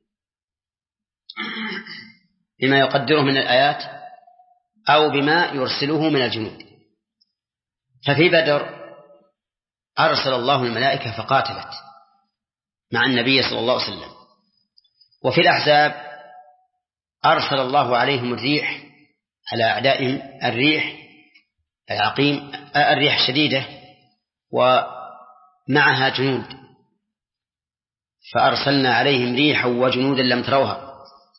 بما يقدره من الآيات أو بما يرسله من الجنود. ففي بدر أرسل الله الملائكة فقاتلت مع النبي صلى الله عليه وسلم، وفي الأحزاب أرسل الله عليهم الريح على أعدائهم، الريح العقيم، الريح الشديدة ومعها جنود، فأرسلنا عليهم ريحا وجنودا لم تروها.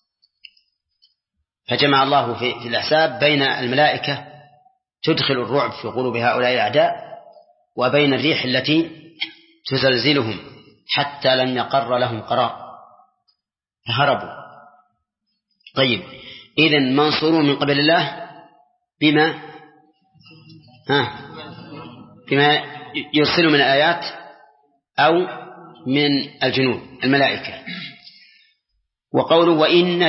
فجمع الله في الأحزاب بين الملائكة تدخل الرعب في قلوب هؤلاء الأعداء وبين الريح التي تزلزلهم حتى لم يقر لهم قرار فهربوا. طيب إذن منصورون من قبل الله بما يرسل من الآيات أو من الجنود الملائكة. وقوله وإن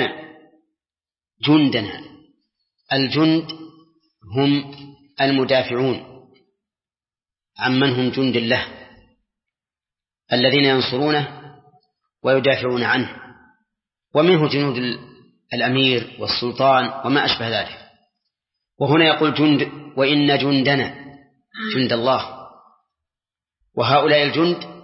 جندنا الجند هم المدافعون عمن هم جند الله، الذين ينصرونه ويدافعون عنه، ومنه جنود الأمير والسلطان وما أشبه ذلك. وهنا يقول وإن جندنا جند الله، وهؤلاء الجند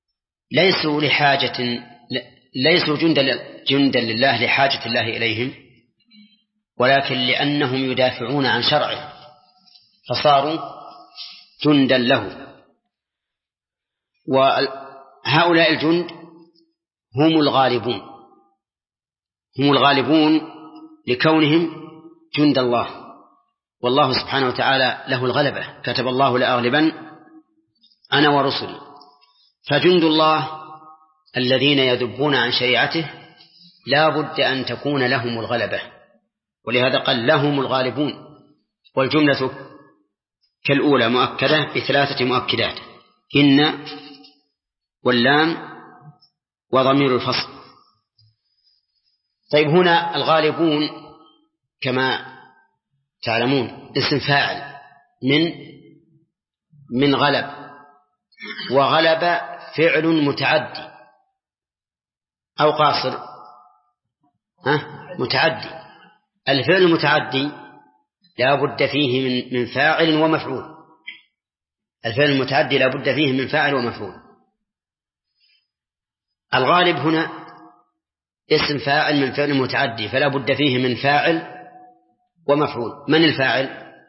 ليسوا جندا لله لحاجة الله إليهم، ولكن لأنهم يدافعون عن شرعه فصاروا جندا له. وهؤلاء الجند هم الغالبون لكونهم جند الله، والله سبحانه وتعالى له الغلبة، كتب الله لأغلبن أنا ورسلي. فجند الله الذين يذبون عن شريعته لا بد أن تكون لهم الغلبة، ولهذا قال لهم الغالبون. والجملة كالأولى مؤكدة ب3 مؤكدات: إن واللام وضمير الفصل. طيب هنا الغالبون كما تعلمون اسم فاعل من غلب، وغلب فعل متعدي أو قاصر متعدي. الفعل المتعدي لا بد فيه من فاعل ومفعول. الفعل المتعدي لا بد فيه من فاعل ومفعول. الغالب هنا اسم فاعل من فعل متعدي، فلا بد فيه من فاعل ومفعول. من الفاعل؟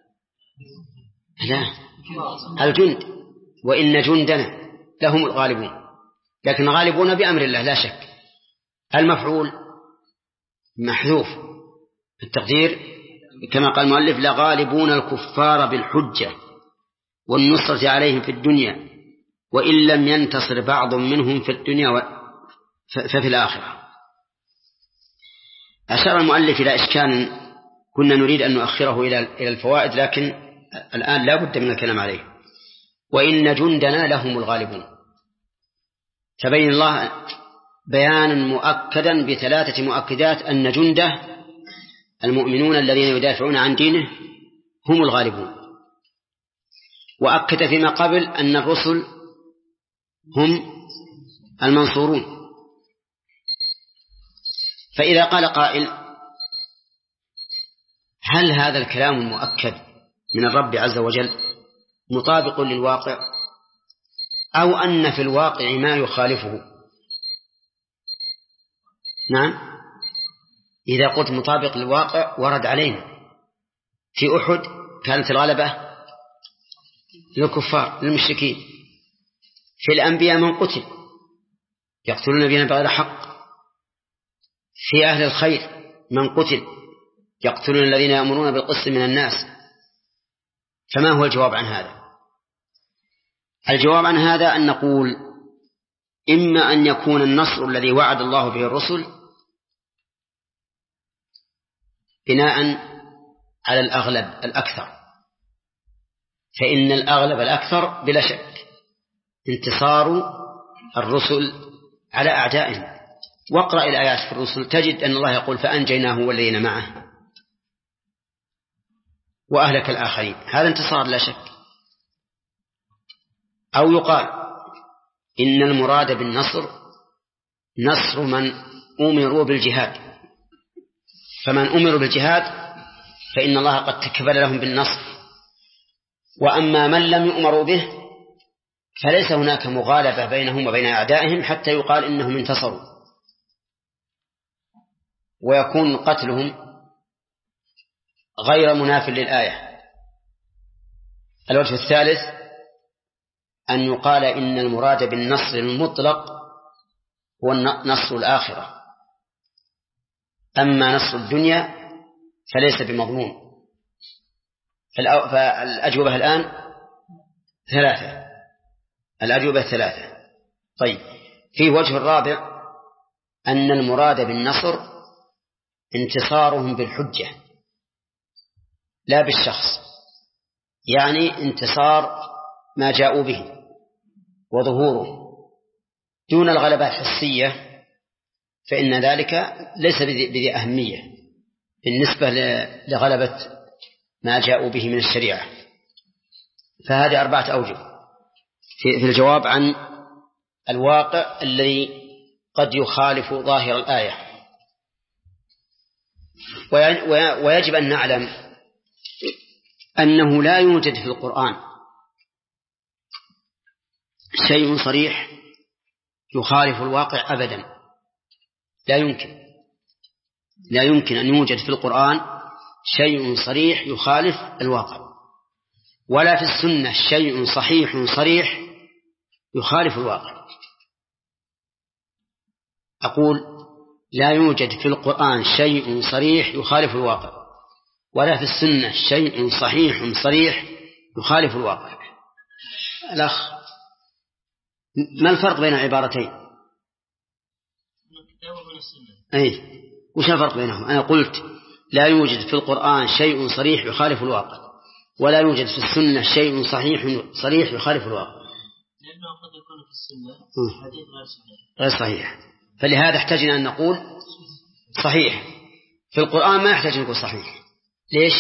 لا، الجند، وإن جندنا لهم الغالبون، لكن غالبون بأمر الله لا شك. المفعول محذوف التقدير كما قال المؤلف: لغالبون الكفار بالحجة والنصرة عليهم في الدنيا وإن لم ينتصر بعض منهم في الدنيا ففي الآخرة. أشار المؤلف إلى إشكال كنا نريد أن نؤخره إلى الفوائد، لكن الآن لا بد من الكلام عليه. وإن جندنا لهم الغالبون، تبين الله بيانا مؤكدا بثلاثة مؤكدات أن جنده المؤمنون الذين يدافعون عن دينه هم الغالبون. وأكد فيما قبل أن الرسل هم المنصورون. فإذا قال قائل: هل هذا الكلام المؤكد من الرب عز وجل مطابق للواقع، أو أن في الواقع ما يخالفه؟ نعم، إذا قلت مطابق للواقع ورد علينا في أحد كانت الغلبة للكفار للمشركين، في الأنبياء من قتل يقتلون نبينا بغير حق، في أهل الخير من قتل يقتلون الذين يأمرون بالقسط من الناس. فما هو الجواب عن هذا؟ الجواب عن هذا أن نقول: إما أن يكون النصر الذي وعد الله به الرسل بناء على الأغلب الأكثر، فإن الأغلب الأكثر بلا شك انتصار الرسل على أعدائهم. واقرأ الآيات في الرسل تجد أن الله يقول: فأنجيناه والذين معه وأهلك الآخرين. هذا انتصار لا شك. أو يقال إن المراد بالنصر نصر من أمروا بالجهاد، فمن أمروا بالجهاد فإن الله قد تكفل لهم بالنصر. وأما من لم يؤمروا به فليس هناك مغالبة بينهم وبين أعدائهم حتى يقال إنهم انتصروا، ويكون قتلهم غير مناف للآية. الوجه الثالث أن يقال إن المراد بالنصر المطلق هو نصر الآخرة، أما نصر الدنيا فليس بمضمون. فالأجوبة الآن ثلاثة. طيب، في وجه الرابع أن المراد بالنصر انتصارهم بالحجة لا بالشخص، يعني انتصار ما جاءوا به وظهوره دون الغلبات الحسية، فإن ذلك ليس بذي أهمية بالنسبة لغلبة ما جاءوا به من الشريعة. فهذه 4 أوجه في الجواب عن الواقع الذي قد يخالف ظاهر الآية. ويجب أن نعلم أنه لا يوجد في القرآن شيء صريح يخالف الواقع أبدا. لا يمكن أن يوجد في القرآن شيء صريح يخالف الواقع، ولا في السنة شيء صحيح صريح يخالف الواقع. أقول: لا يوجد في القرآن شيء صريح يخالف الواقع، ولا في السنة شيء صحيح صريح يخالف الواقع. الأخ، ما الفرق بين العبارتين؟ وش الفرق بينهم؟ أنا قلت لا يوجد في القرآن شيء صريح يخالف الواقع، ولا يوجد في السنة شيء صريح يخالف الواقع، لأنه قد يكون في السنة حديث غير صحيح. فلهذا احتاجنا أن نقول صحيح. في القرآن ما يحتاج أن نقول صحيح. ليش؟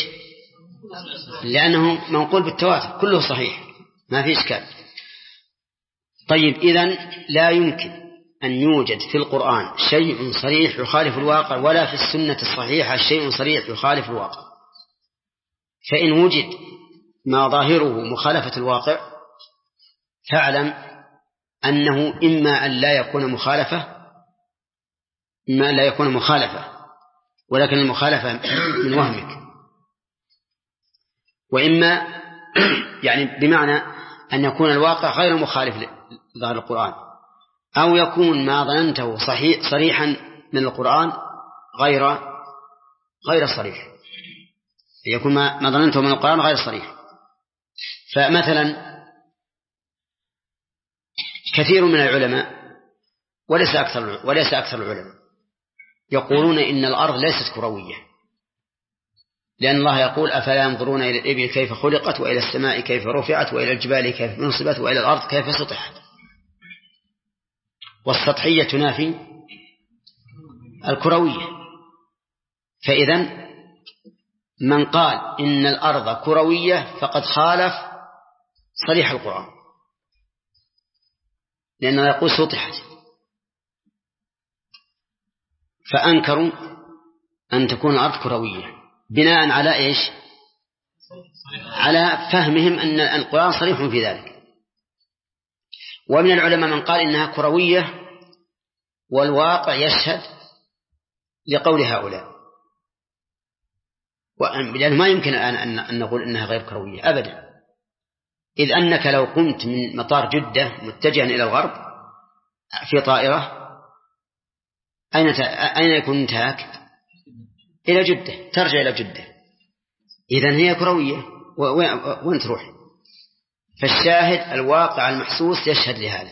لأنه منقول بالتواتر كله صحيح، ما في إشكال. طيب، إذن لا يمكن أن يوجد في القرآن شيء صريح يخالف الواقع، ولا في السنة الصحيحة شيء صريح يخالف الواقع. فإن وجد ما ظاهره مخالفة الواقع فاعلم أنه إما أن لا يكون مخالفة ولكن المخالفة من وهمك، وإما يعني بمعنى أن يكون الواقع غير مخالف لظاهر القرآن، أو يكون ما ظننته صريحا من القرآن غير صريح، يكون ما ظننته من القرآن غير صريح. فمثلا كثير من العلماء وليس أكثر العلماء يقولون إن الأرض ليست كروية، لأن الله يقول أفلا ينظرون إلى الإبل كيف خلقت وإلى السماء كيف رفعت وإلى الجبال كيف نصبت وإلى الأرض كيف سطحت. والسطحية تنافي الكروية. فإذن من قال إن الأرض كروية فقد خالف صريح القرآن، لأنه يقول سطحت، فأنكروا أن تكون الأرض كروية بناء على إيش؟ على فهمهم أن القرآن صريح في ذلك. ومن العلماء من قال إنها كروية والواقع يشهد لقول هؤلاء، لأنه ما يمكن أن نقول إنها غير كروية أبدا، إذ أنك لو قمت من مطار جدة متجها إلى الغرب في طائرة أين يكون انتهاك؟ إلى جدة، ترجع إلى جدة، إذن هي كروية وين تروح؟ فالشاهد الواقع المحسوس يشهد لهذا.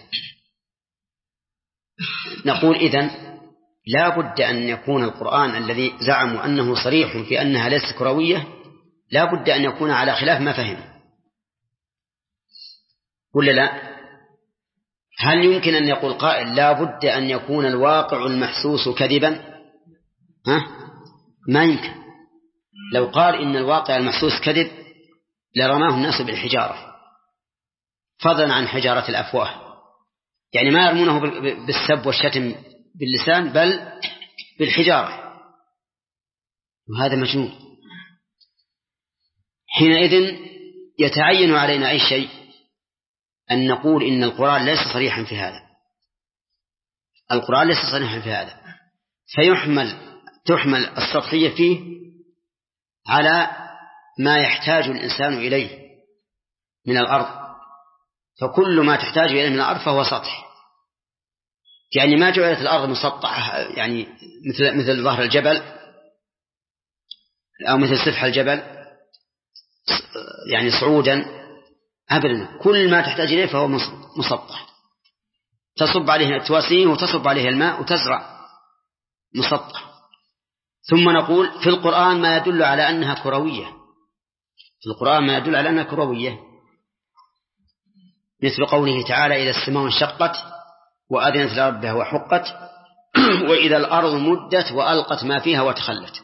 نقول إذن لا بد أن يكون القرآن الذي زعموا أنه صريح في أنها ليست كروية لا بد أن يكون على خلاف ما فهم، ولا لا؟ هل يمكن أن يقول قائل لا بد أن يكون الواقع المحسوس كذبا؟ ما يمكن. لو قال إن الواقع المحسوس كذب لرماه الناس بالحجارة، فضلا عن حجارة الأفواه، يعني ما يرمونه بالسب والشتم باللسان بل بالحجارة، وهذا مجنون. حينئذ يتعين علينا أي شيء أن نقول إن القرآن ليس صريحا في هذا، القرآن ليس صريحا في هذا، تحمل السطحية فيه على ما يحتاج الإنسان إليه من الأرض، فكل ما تحتاج إليه من الأرض فهو سطح. يعني ما جعلت الأرض مسطحة يعني مثل ظهر الجبل أو مثل سفح الجبل يعني صعودا أبدا، كل ما تحتاج إليه فهو مسطح، تصب عليه التواسين وتصب عليه الماء وتزرع مسطح. ثم نقول في القرآن ما يدل على أنها كروية، في القرآن ما يدل على أنها كروية، مثل قوله تعالى إذا السماء انشقت وأذنت لربها وحقت وإذا الأرض مدت وألقت ما فيها وتخلت.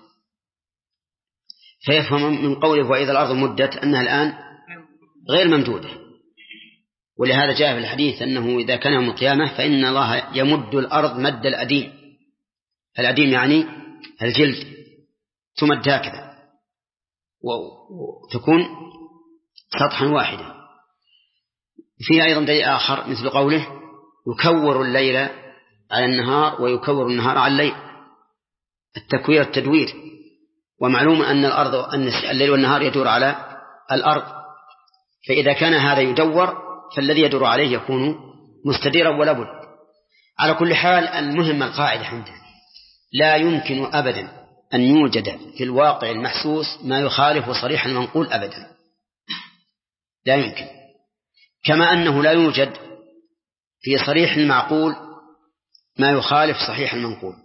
فيفهم من قوله وإذا الأرض مدت أنها الآن غير ممدودة، ولهذا جاء في الحديث أنه إذا كان يوم القيامة فإن الله يمد الأرض مد الأديم، الأديم يعني الجلد، تمد هكذا وتكون سطحا واحدا. فيه أيضا دليل آخر مثل قوله يكور الليل على النهار ويكور النهار على الليل، التكوير التدوير، ومعلوم أن الليل والنهار يدور على الأرض، فإذا كان هذا يدور فالذي يدور عليه يكون مستديرا ولا بد. على كل حال المهم القاعدة عندنا لا يمكن أبدا أن يوجد في الواقع المحسوس ما يخالف صريح المنقول أبدا، لا يمكن، كما أنه لا يوجد في صريح المعقول ما يخالف صحيح المنقول.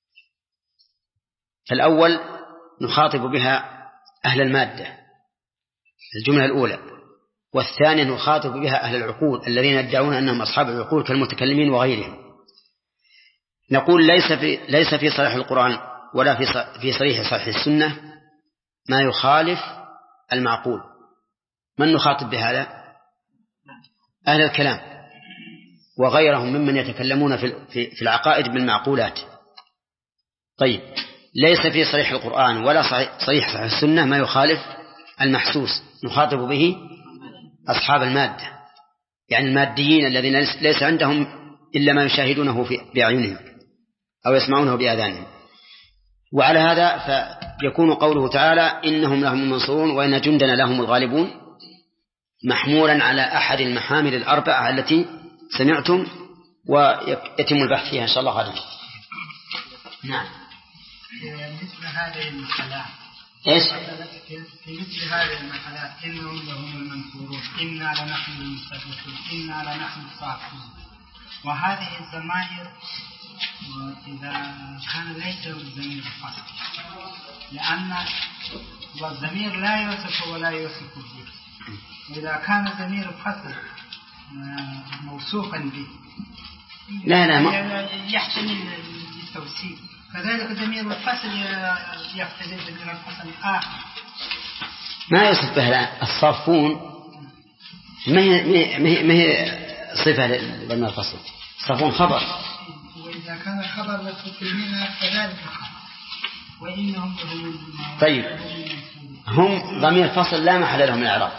فالأول نخاطب بها أهل المادة الجملة الأولى، والثانية نخاطب بها أهل العقول الذين يدعون أنهم أصحاب العقول كالمتكلمين وغيرهم. نقول ليس في صريح القرآن ولا في صريح السنة ما يخالف المعقول. من نخاطب بهذا؟ أهل الكلام وغيرهم ممن يتكلمون في العقائد بالمعقولات. طيب، ليس في صريح القرآن ولا صريح السنة ما يخالف المحسوس نخاطب به أصحاب المادة، يعني الماديين الذين ليس عندهم إلا ما يشاهدونه بأعينهم أو يسمعونه بآذانهم. وعلى هذا فيكون قوله تعالى إنهم لهم المنصورون وإن جندنا لهم الغالبون محمولا على أحد المحامل الأربعة التي سمعتم، ويتم البحث فيها إن شاء الله غدا. نعم. مثل هذه المحلات إيش؟ في مثل هذه المحلات إنهم لهم المنصورون إنا لنحن المستضعفون إنا لنحن الصاعقون، وهذه الضمائر إذا كان ليس الضمير الفصل، لأن الضمير لا يوصف ولا يوصف به، إذا كان الضمير الفصل موصوفا به لا يحتمل التوصيف، كذلك ضمير الفصل يحتمل ضمير الفصل آخر ما يوصف به. الصافون ما هي صفة لضمير الفصل، الصافون خبر، وإذا كان خبر للتكلمين كذلك خبر، وإنهم طيب هم ضمير فصل لا محل لهم من الإعراب.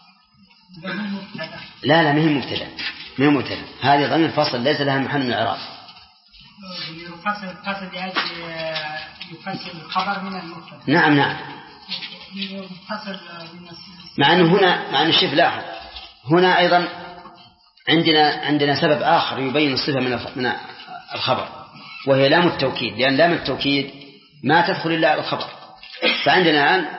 لا ما هي مبتدأ، هذه ضمير فصل ليس لها محل من الإعراب. فصل يفصل الخبر من المبتدأ. نعم. مع أنه هنا مع أن الشيء لاحظ هنا أيضا عندنا سبب آخر يبين الصفة من الخبر، وهي لام التوكيد، لأن لام التوكيد ما تدخل إلا على الخبر. فعندنا الآن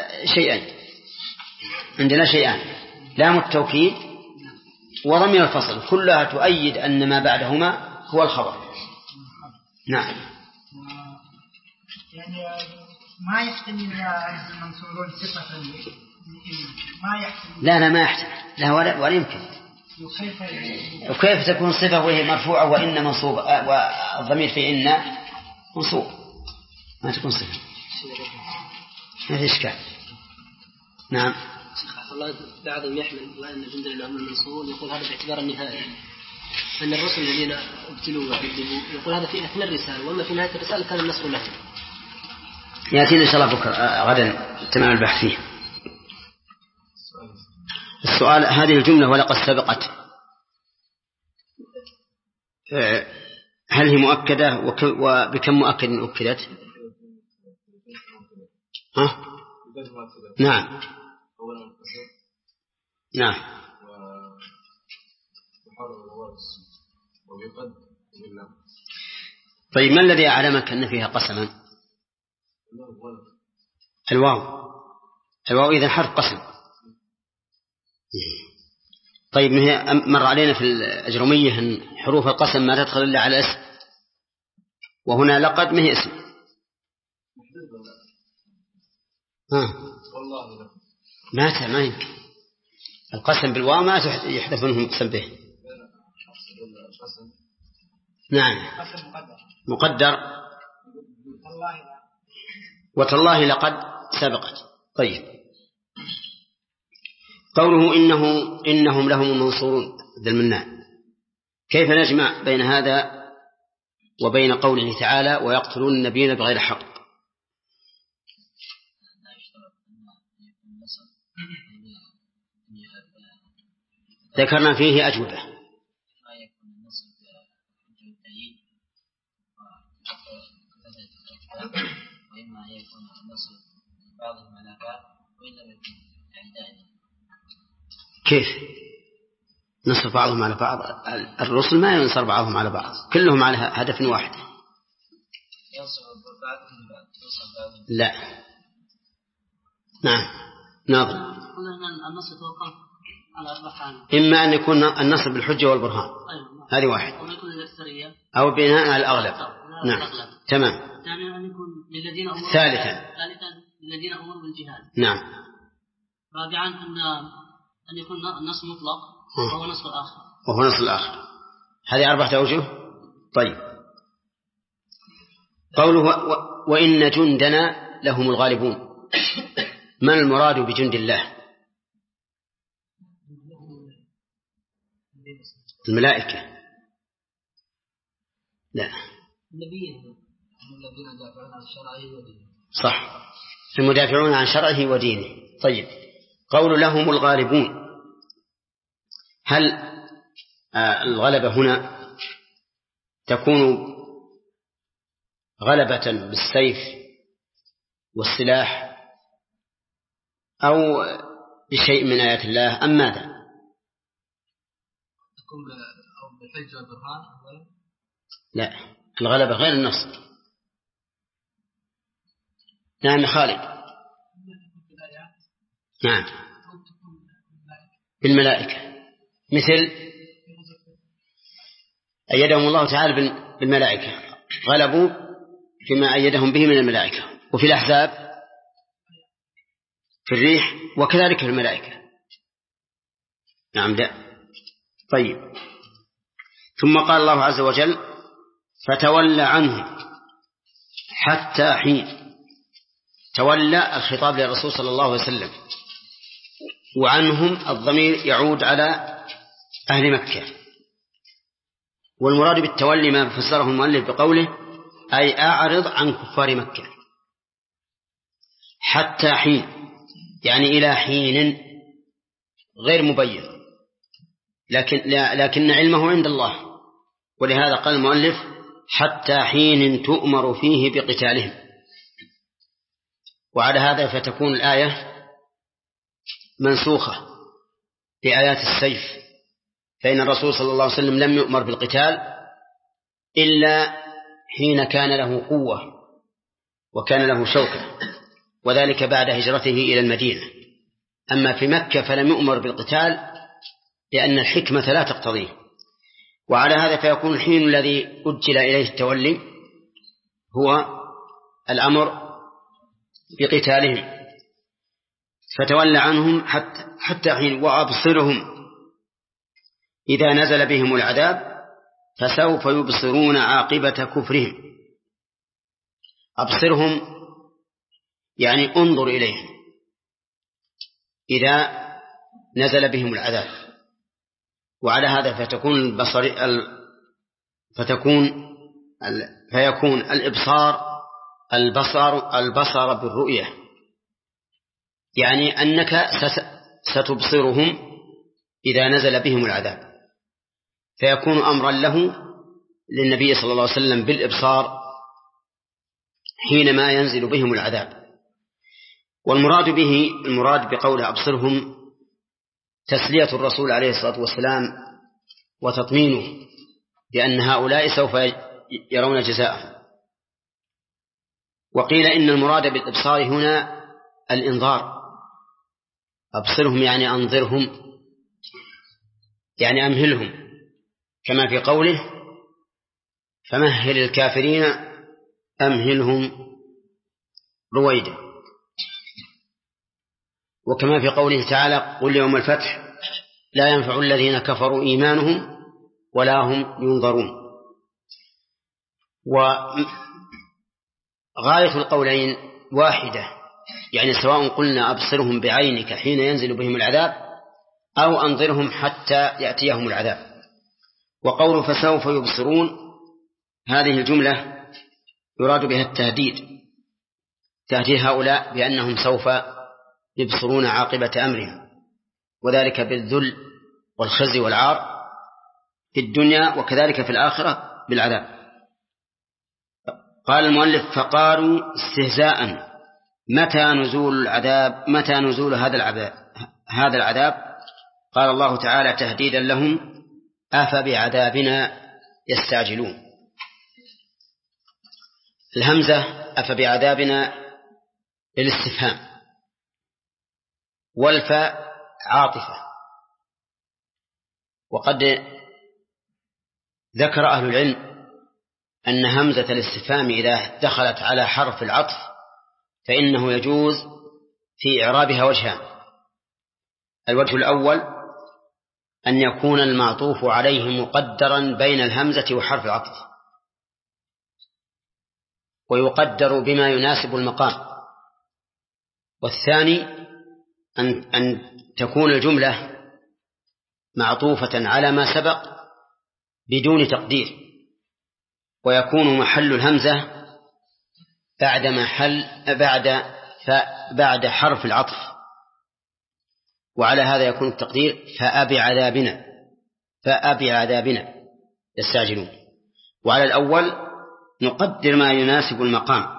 شيئان، لام التوكيد وضمير الفصل، كلها تؤيد أن ما بعدهما هو الخبر. نعم. يعني ما يحتمل المنصورون صفة ما يحتمل. لا ما يحتمل، لا ولا يمكن. وكيف تكون صفة وهي مرفوعة وإن منصوبة والضمير في إن منصوب؟ ما تكون صفة، ما في إشكال. نعم. الله بعضهم يحمل وأن جندنا لهم المنصورون، يقول هذا باعتبار النهاية، أن الرسل الذين ابتلوا وعذبوا يقول هذا في أثناء الرسالة، وأما في نهاية الرسالة كان النصر لهم. يأتينا إن شاء الله بكرة غدا تمام البحث فيه. السؤال هذه الجملة ولقد سبقت هل هي مؤكدة وبكم مؤكد أكدت؟ نعم. طيب ما الذي أعلمك أن فيها قسما؟ الواو إذن حرف قسم. طيب مر علينا في الأجرمية أن حروف القسم ما تدخل إلا على اسم، وهنا لقد ما هي اسم. ما يمكن القسم بالواو ما يحدث منهم مقسم به. نعم مقدر. وتالله لقد سبقت. طيب قوله إنهم لهم المنصورون ذا المنان، كيف نجمع بين هذا وبين قوله تعالى ويقتلون النبيين بغير حق؟ ذكرنا فيه أجوبة. كيف نصر بعضهم على بعض؟ الرسل ما ينصر بعضهم على بعض، كلهم على هدف واحد. لا. نعم ناظر. إما أن يكون النصر بالحجة والبرهان، هذه واحد، أو بناء على الأغلب. نعم تمام. ثالثا الذين أمروا بالجهاد. نعم. رابعا أن يكون النصر مطلق وهو نصر الآخر. هذه 4 أوجه. طيب قوله وإن جندنا لهم الغالبون، ما المراد بجند الله؟ الملائكة؟ لا. صح، المدافعون عن شرعه ودينه. طيب، قول لهم الغالبون، هل الغلبة هنا تكون غلبة بالسيف والسلاح أو بشيء من آيات الله أم ماذا؟ تكون بالحجة والبرهان؟ لا، الغلبة غير النصر. نعم خالد. نعم، بالملائكة، مثل أيدهم الله تعالى بالملائكة، غلبوا فيما أيدهم به من الملائكة. وفي الأحزاب في الريح، وكذلك في الملائكة. نعم. لا. طيب، ثم قال الله عز وجل فتولى عنهم حتى حين. تولى الخطاب للرسول صلى الله عليه وسلم، وعنهم الضمير يعود على أهل مكة. والمراد بالتولي ما فسره المؤلف بقوله أي أعرض عن كفار مكة. حتى حين يعني إلى حين غير مبين، لكن علمه عند الله، ولهذا قال المؤلف حتى حين تؤمر فيه بقتالهم. وعلى هذا فتكون الآية منسوخة بآيات السيف، فإن الرسول صلى الله عليه وسلم لم يؤمر بالقتال إلا حين كان له قوة وكان له شوكة، وذلك بعد هجرته إلى المدينة. أما في مكة فلم يؤمر بالقتال لأن الحكمة لا تقتضيه. وعلى هذا فيكون الحين الذي أجل إليه التولي هو الأمر بقتالهم. فتولى عنهم حتى حين وأبصرهم إذا نزل بهم العذاب فسوف يبصرون عاقبة كفرهم. أبصرهم يعني انظر إليهم إذا نزل بهم العذاب. وعلى هذا فيكون الإبصار البصر بالرؤية، يعني أنك ستبصرهم إذا نزل بهم العذاب، فيكون أمرا له للنبي صلى الله عليه وسلم بالإبصار حينما ينزل بهم العذاب. المراد بقوله أبصرهم تسلية الرسول عليه الصلاة والسلام وتطمينه بأن هؤلاء سوف يرون جزاءهم. وقيل إن المراد بالإبصار هنا الإنذار. أبصرهم يعني أنظرهم، يعني أمهلهم، كما في قوله فمهل الكافرين أمهلهم رويدا، وكما في قوله تعالى قل يوم الفتح لا ينفع الذين كفروا إيمانهم ولا هم ينظرون. وغاية القولين واحدة، يعني سواء قلنا أبصرهم بعينك حين ينزل بهم العذاب أو أنظرهم حتى يأتيهم العذاب. وقول فسوف يبصرون هذه الجملة يراد بها التهديد، تهديد هؤلاء بأنهم سوف يبصرون عاقبة أمرهم، وذلك بالذل والخزي والعار في الدنيا وكذلك في الآخرة بالعذاب. قال المؤلف فقالوا استهزاء متى نزول هذا العذاب؟ قال الله تعالى تهديدا لهم أفبعذابنا يستعجلون. الهمزة أفبعذابنا للاستفهام، والفاء عاطفة. وقد ذكر أهل العلم أن همزة الاستفهام إذا دخلت على حرف العطف فإنه يجوز في إعرابها وجهان. الوجه الأول أن يكون المعطوف عليه مقدرا بين الهمزة وحرف العطف، ويقدر بما يناسب المقام. والثاني أن تكون الجملة معطوفة على ما سبق بدون تقدير، ويكون محل الهمزة بعد حرف العطف وعلى هذا يكون التقدير فأبي عذابنا يستعجلون. وعلى الأول نقدر ما يناسب المقام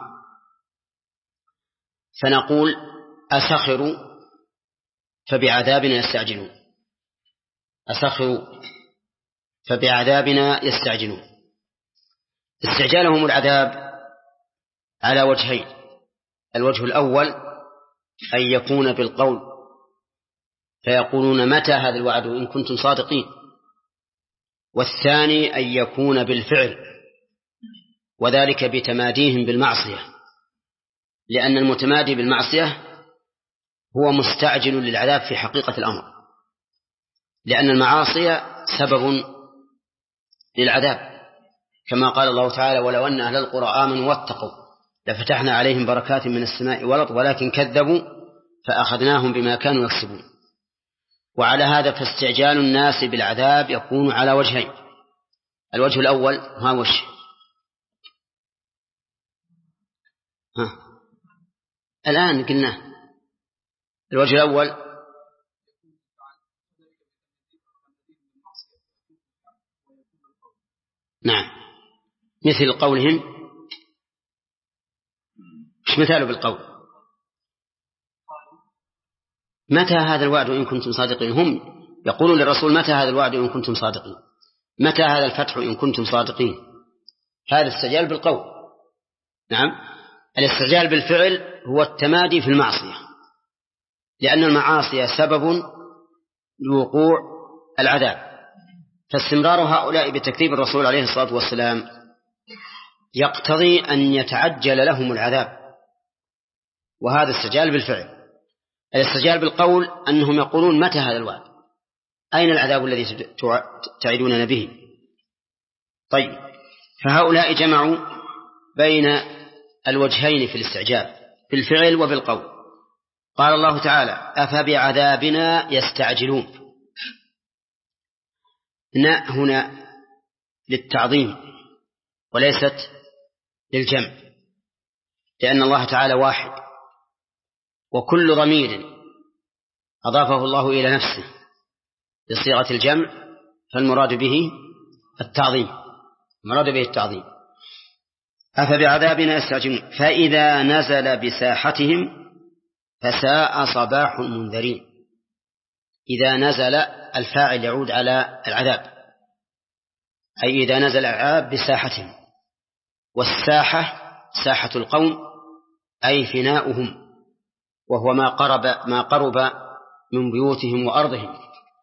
فنقول أسخروا فبعذابنا يستعجلون، أسخروا فبعذابنا يستعجلون. استعجالهم العذاب على وجهين: الوجه الأول أن يكون بالقول فيقولون متى هذا الوعد إن كنتم صادقين، والثاني أن يكون بالفعل، وذلك بتماديهم بالمعصية، لأن المتمادي بالمعصية هو مستعجل للعذاب في حقيقة الأمر، لأن المعاصي سبب للعذاب، كما قال الله تعالى: ولو أن أهل القرى آمنوا واتقوا لفتحنا عليهم بركات من السماء والأرض ولكن كذبوا فأخذناهم بما كانوا يكسبون. وعلى هذا فاستعجال الناس بالعذاب يكون على وجهين: الوجه الأول ما وجه؟ الآن قلنا الوجه الأول نعم مثل قولهم، مش مثاله بالقول متى هذا الوعد إن كنتم صادقين. هم يقولون للرسول متى هذا الوعد إن كنتم صادقين، متى هذا الفتح إن كنتم صادقين. هذا استعجال بالقول. نعم، الاستعجال بالفعل هو التمادي في المعصية، لأن المعاصي سبب لوقوع العذاب، فاستمرار هؤلاء بتكذيب الرسول عليه الصلاة والسلام يقتضي أن يتعجل لهم العذاب، وهذا استعجال بالفعل. الاستعجال بالقول أنهم يقولون متى هذا الوعد، أين العذاب الذي تعدوننا به. طيب، فهؤلاء جمعوا بين الوجهين في الاستعجال بالفعل وبالقول. قال الله تعالى: أفبعذابنا يستعجلون. هنا للتعظيم وليست للجمع، لأن الله تعالى واحد، وكل ضمير أضافه الله إلى نفسه بصيغة الجمع فالمراد به التعظيم، أفبعذابنا يستعجلون فإذا نزل بساحتهم فساء صباح المنذرين. إذا نزل الفاعل يعود على العذاب، أي إذا نزل العذاب بساحتهم، والساحة ساحة القوم أي فناؤهم، وهو ما قرب من بيوتهم وأرضهم،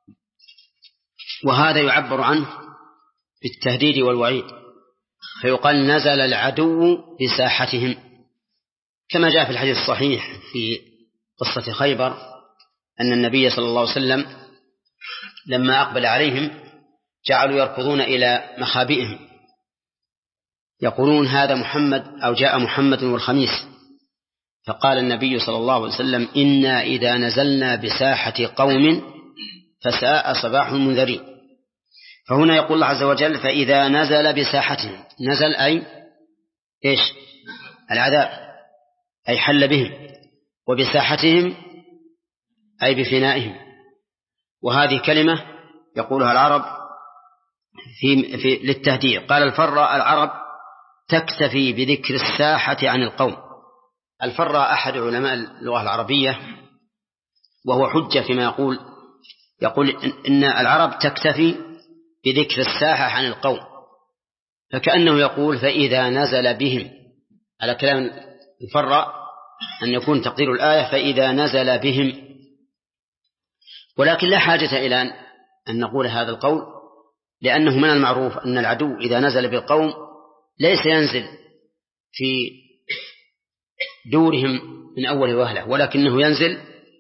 وهذا يعبر عنه بالتهديد والوعيد، فيقال نزل العدو بساحتهم، كما جاء في الحديث الصحيح في قصة خيبر أن النبي صلى الله عليه وسلم لما أقبل عليهم جعلوا يركضون إلى مخابئهم يقولون هذا محمد أو جاء محمد والخميس، فقال النبي صلى الله عليه وسلم: إنا إذا نزلنا بساحة قوم فساء صباح المنذرين. فهنا يقول الله عز وجل: فإذا نزل بساحتهم، نزل أي إيش؟ العذاب، أي حل بهم، وبساحتهم أي بفنائهم. وهذه كلمة يقولها العرب في للتهديد. قال الفراء: العرب تكتفي بذكر الساحة عن القوم. الفراء أحد علماء اللغة العربية، وهو حجة فيما يقول إن العرب تكتفي بذكر الساحة عن القوم، فكأنه يقول فإذا نزل بهم، على كلام الفراء أن يكون تقدير الآية فإذا نزل بهم. ولكن لا حاجة إلى أن نقول هذا القول، لأنه من المعروف أن العدو إذا نزل بالقوم ليس ينزل في دورهم من أول وهلة، ولكنه ينزل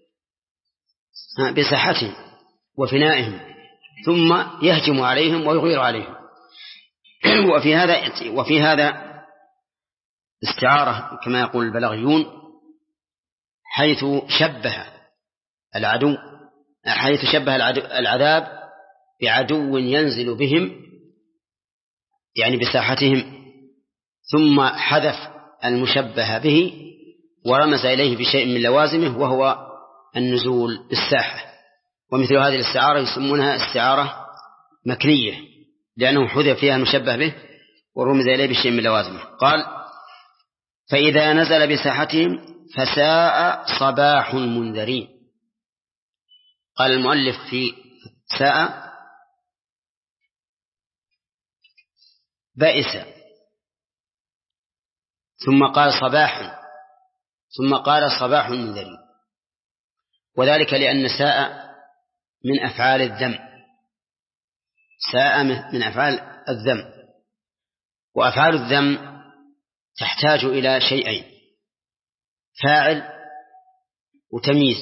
بساحتهم وفنائهم ثم يهجم عليهم ويغير عليهم. وفي هذا استعارة كما يقول البلاغيون، حيث شبه العذاب بعدو ينزل بهم يعني بساحتهم، ثم حذف المشبه به ورمز إليه بشيء من لوازمه وهو النزول بالساحة. ومثل هذه الاستعارة يسمونها استعارة مكنية لأنه حذف فيها المشبه به ورمز إليه بشيء من لوازمه. قال فإذا نزل بساحتهم فساء صباح المنذرين. قال المؤلف في ساء بائس، ثم قال صباح، ثم قال صباح المنذرين، وذلك لأن ساء من أفعال الذم، ساء من أفعال الذم، وأفعال الذم تحتاج إلى شيئين: فاعل وتمييز.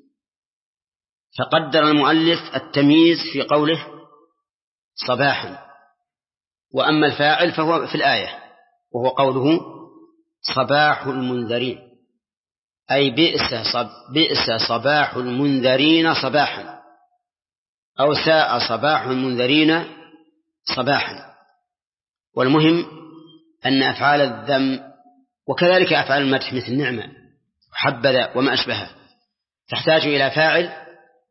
فقدر المؤلف التمييز في قوله صباحا، وأما الفاعل فهو في الآية وهو قوله صباح المنذرين، أي بئس صباح المنذرين صباحا، أو ساء صباح المنذرين صباحا. والمهم أن أفعال الذم وكذلك أفعال المدح مثل نعمة وحبذا وما أشبهها تحتاج إلى فاعل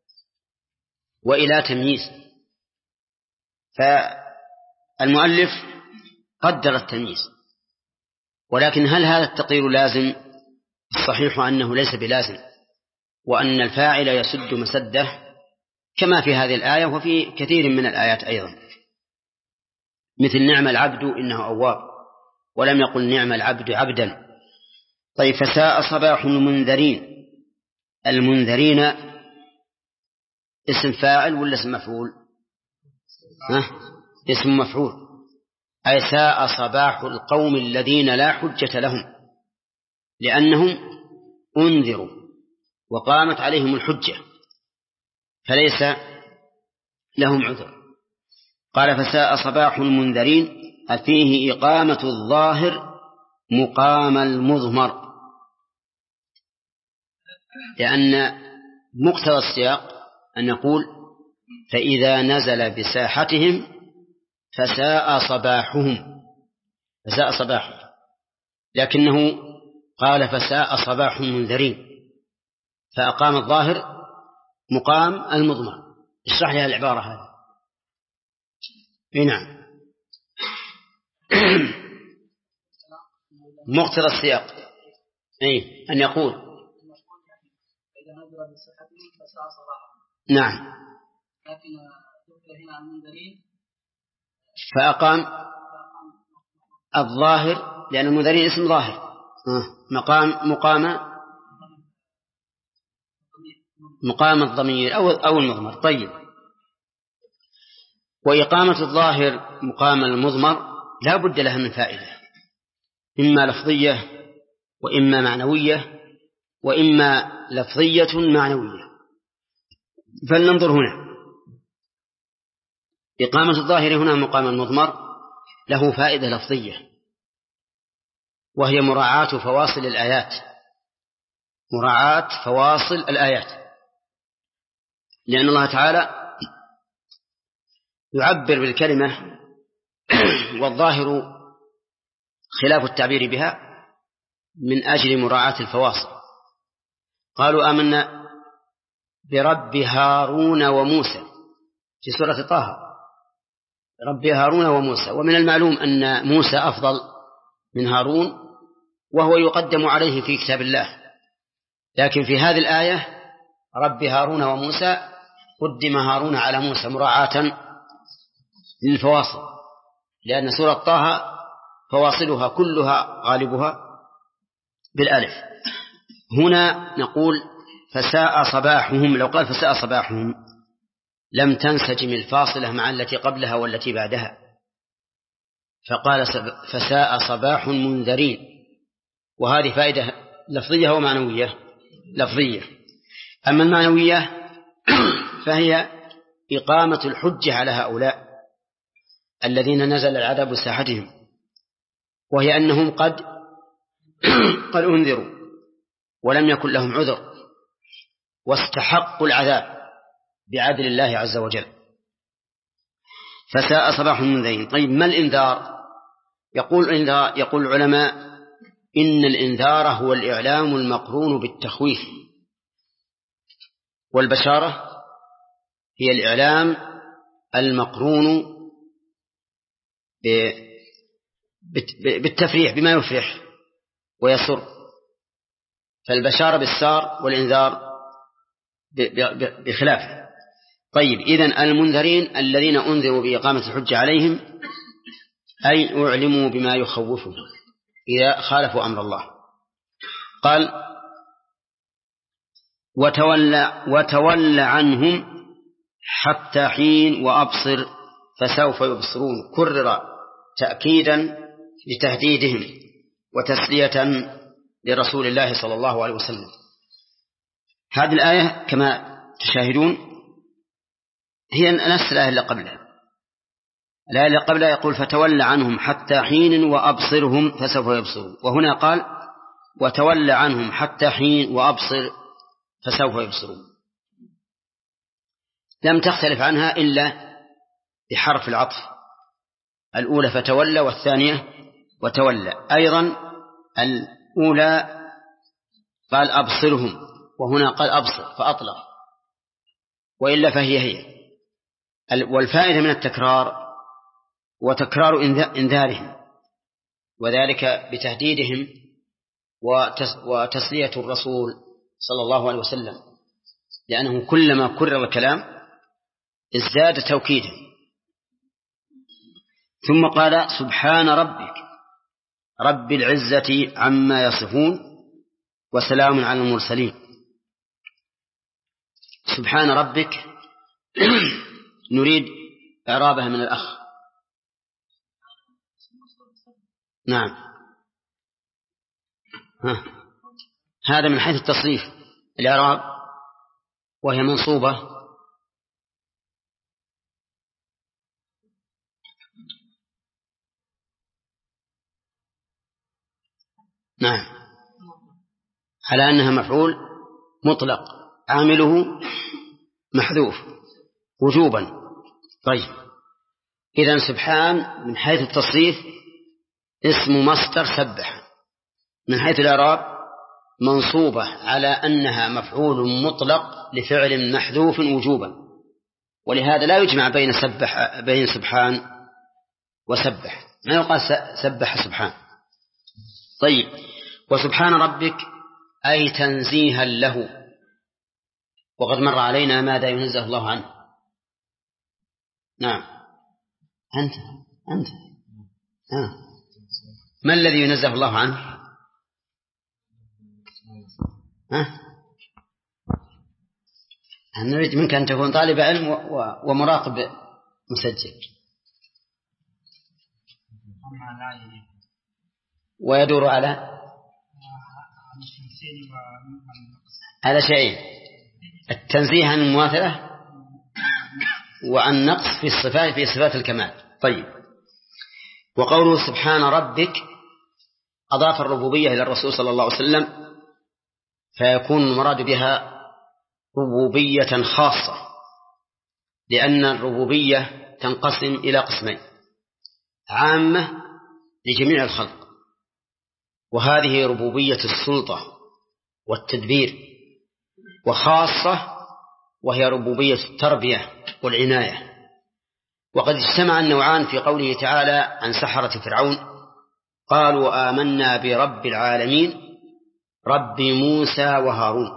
وإلى تمييز. فالمؤلف قدر التمييز، ولكن هل هذا التقدير لازم؟ الصحيح أنه ليس بلازم، وأن الفاعل يسد مسده كما في هذه الآية وفي كثير من الآيات أيضا، مثل نعم العبد إنه أواب، ولم يقل نعم العبد عبدا. طيب فساء صباح المنذرين، المنذرين اسم فاعل ولا اسم مفعول؟ اسم مفعول، أي ساء صباح القوم الذين لا حجة لهم لأنهم أنذروا وقامت عليهم الحجة فليس لهم عذر. قال فساء صباح المنذرين فيه إقامة الظاهر مقام المضمر، لأن مقتضى السياق أن نقول فإذا نزل بساحتهم فساء صباحهم، فساء صباحهم، لكنه قال فساء صباح المنذرين فأقام الظاهر مقام المضمر. اشرح لها العبارة هذه. نعم. مقتضى السياق أن يقول نعم، فأقام الظاهر لأن المنذرين اسم ظاهر مقام الضمير أو المضمر. طيب، وإقامة الظاهر مقام المضمر لا بد لها من فائدة، إما لفظية وإما معنوية وإما لفظية معنوية. فلننظر هنا. إقامة الظاهر هنا مقام المضمر له فائدة لفظية، وهي مراعاة فواصل الآيات، مراعاة فواصل الآيات، لأن الله تعالى يعبر بالكلمة والظاهر خلاف التعبير بها من أجل مراعاة الفواصل. قالوا آمنا برب هارون وموسى في سورة طه، رب هارون وموسى، ومن المعلوم أن موسى أفضل من هارون وهو يقدم عليه في كتاب الله، لكن في هذه الآية رب هارون وموسى قدم هارون على موسى مراعاة للفواصل، لأن سورة طه فواصلها كلها غالبها بالألف. هنا نقول فساء صباحهم، لو قال فساء صباحهم لم تنسجم الفاصلة مع التي قبلها والتي بعدها، فقال فساء صباح المنذرين، وهذه فائدة لفظية ومعنوية. لفظية. أما المعنوية فهي إقامة الحجة على هؤلاء الذين نزل العذاب بساحتهم، وهي أنهم قد أنذروا ولم يكن لهم عذر واستحقوا العذاب بعدل الله عز وجل. فساء صباح المنذرين. طيب، ما الإنذار؟ يقول العلماء إن الإنذار هو الإعلام المقرون بالتخويف والبشارة هي الإعلام المقرون بالتفريح بما يفرح ويسر، فالبشارة بالسار والإنذار بخلافه. طيب، إذن المنذرين الذين أنذروا بإقامة الحجة عليهم أي أعلموا بما يخوفهم إذا خالفوا أمر الله. قال وتولى عنهم حتى حين وأبصر فسوف يبصرون، كرر تأكيدا لتهديدهم وتسلية لرسول الله صلى الله عليه وسلم. هذه الآية كما تشاهدون هي نفس الآية اللي قبلها. الآية اللي قبلها يقول فتولى عنهم حتى حين وأبصرهم فسوف يبصرون، وهنا قال وتولى عنهم حتى حين وأبصر فسوف يبصرون، لم تختلف عنها إلا بحرف العطف، الأولى فتولى والثانية وتولى. أيضا الأولى قال أبصرهم وهنا قال أبصر فأطلق، وإلا فهي والفائدة من التكرار وتكرار إنذارهم، وذلك بتهديدهم وتسلية الرسول صلى الله عليه وسلم، لأنه كلما كرر الكلام ازداد توكيدا. ثم قال سبحان ربك رب العزة عما يصفون وسلام على المرسلين. سبحان ربك نريد إعرابها من الأخ. نعم، هذا من حيث التصريف الإعراب، وهي منصوبة نعم على أنها مفعول مطلق عامله محذوف وجوبا. طيب، إذن سبحان من حيث التصريف اسم مصدر سبح، من حيث الإعراب منصوبة على أنها مفعول مطلق لفعل محذوف وجوبا، ولهذا لا يجمع بين سبحان وسبح، ما يقال سبح سبحان. طيب، وسبحان ربك أي تنزيها له، وقد مر علينا ماذا ينزه الله عنه. نعم، أنت ما الذي ينزه الله عنه؟ نريد منك أن تكون طالب علم ومراقب مسجل، ويدور على شيئين: التنزيه عن المماثلة وعن نقص في الصفات في صفات الكمال. طيب، وقوله سبحان ربك أضاف الربوبية إلى الرسول صلى الله عليه وسلم، فيكون المراد بها ربوبية خاصة، لأن الربوبية تنقسم إلى قسمين: عامة لجميع الخلق، وهذه ربوبية السلطة والتدبير، وخاصة وهي ربوبية التربية والعناية. وقد اجتمع النوعان في قوله تعالى عن سحرة فرعون: قالوا آمنا برب العالمين رب موسى وهارون.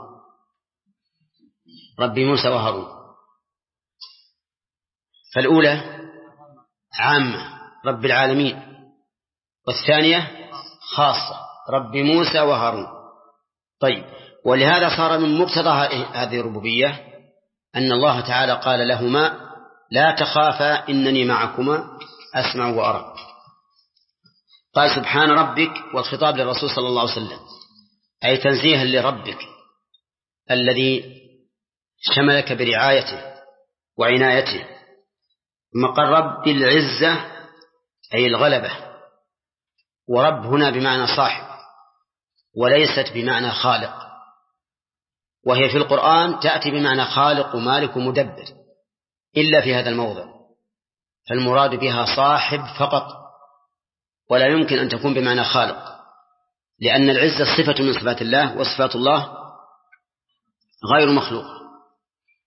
فالأولى عامة رب العالمين، والثانية خاصة رب موسى وهارون. طيب، ولهذا صار من مقتضى هذه الربوبية أن الله تعالى قال لهما: لا تخافا إنني معكما أسمع وأرى. قال سبحان ربك، والخطاب للرسول صلى الله عليه وسلم، أي تنزيها لربك الذي شملك برعايته وعنايته. ثم قال رب العزة أي الغلبة، ورب هنا بمعنى صاحب وليست بمعنى خالق، وهي في القرآن تأتي بمعنى خالق ومالك ومدبر إلا في هذا الموضع، فالمراد بها صاحب فقط، ولا يمكن أن تكون بمعنى خالق، لأن العزة صفة من صفات الله، وصفات الله غير مخلوق.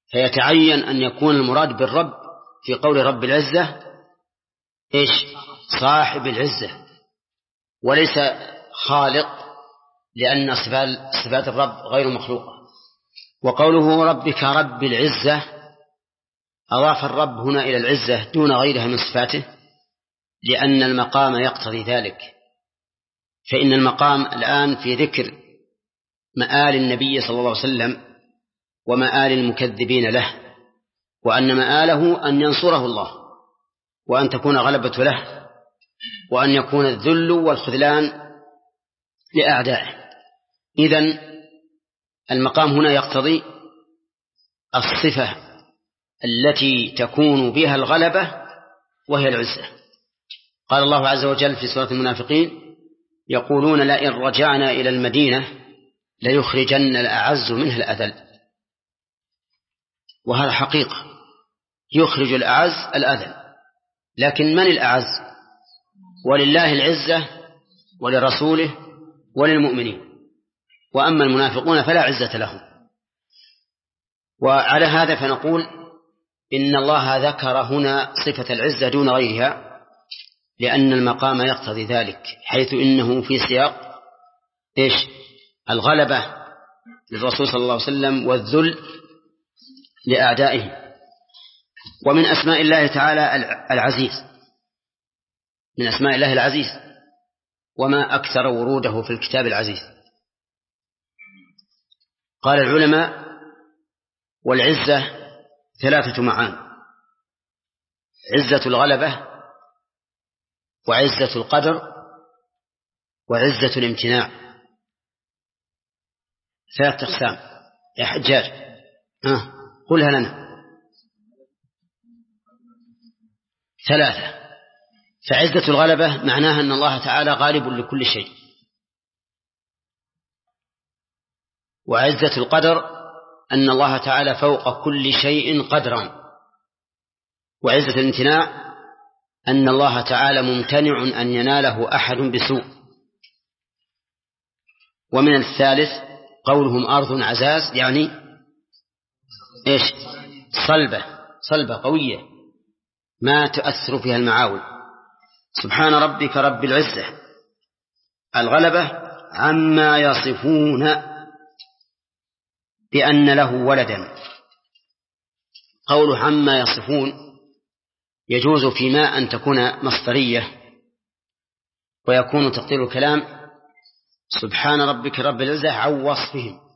فيتعين أن يكون المراد بالرب في قول رب العزة إيش؟ صاحب العزة، وليس خالق، لأن صفات الرب غير مخلوقة. وقوله ربك رب العزة أضاف الرب هنا إلى العزة دون غيرها من صفاته، لأن المقام يقتضي ذلك. فإن المقام الآن في ذكر مآل النبي صلى الله عليه وسلم ومآل المكذبين له، وأن مآله أن ينصره الله، وأن تكون غلبة له، وأن يكون الذل والخذلان لأعدائه. إذن المقام هنا يقتضي الصفة التي تكون بها الغلبة وهي العزة. قال الله عز وجل في سورة المنافقين: يقولون لئن رجعنا إلى المدينة ليخرجن الأعز منها الأذل. وهذا حقيقة، يخرج الأعز الأذل، لكن من الأعز؟ ولله العزة ولرسوله وللمؤمنين، وأما المنافقون فلا عزة لهم. وعلى هذا فنقول إن الله ذكر هنا صفة العزة دون غيرها، لأن المقام يقتضي ذلك، حيث إنه في سياق إيش؟ الغلبة للرسول صلى الله عليه وسلم والذل لأعدائه. ومن أسماء الله تعالى العزيز، من أسماء الله العزيز، وما أكثر وروده في الكتاب العزيز. قال العلماء: والعزة 3 معان: عزة الغلبة، وعزة القدر، وعزة الامتناع. 3 أقسام. يا حجاج قلها لنا. 3. فعزة الغلبة معناها أن الله تعالى غالب لكل شيء. وعزة القدر أن الله تعالى فوق كل شيء قدرا. وعزة الامتناع أن الله تعالى ممتنع أن يناله أحد بسوء. ومن الثالث قولهم أرض عزاز، يعني إيش؟ صلبة قوية ما تؤثر فيها المعاول. سبحان ربك رب العزة الغلبة عما يصفون بأن له ولدا. قوله عما يصفون يجوز فيما أن تكون مصدرية، ويكون تقدير الكلام سبحان ربك رب العزة عن وصفهم،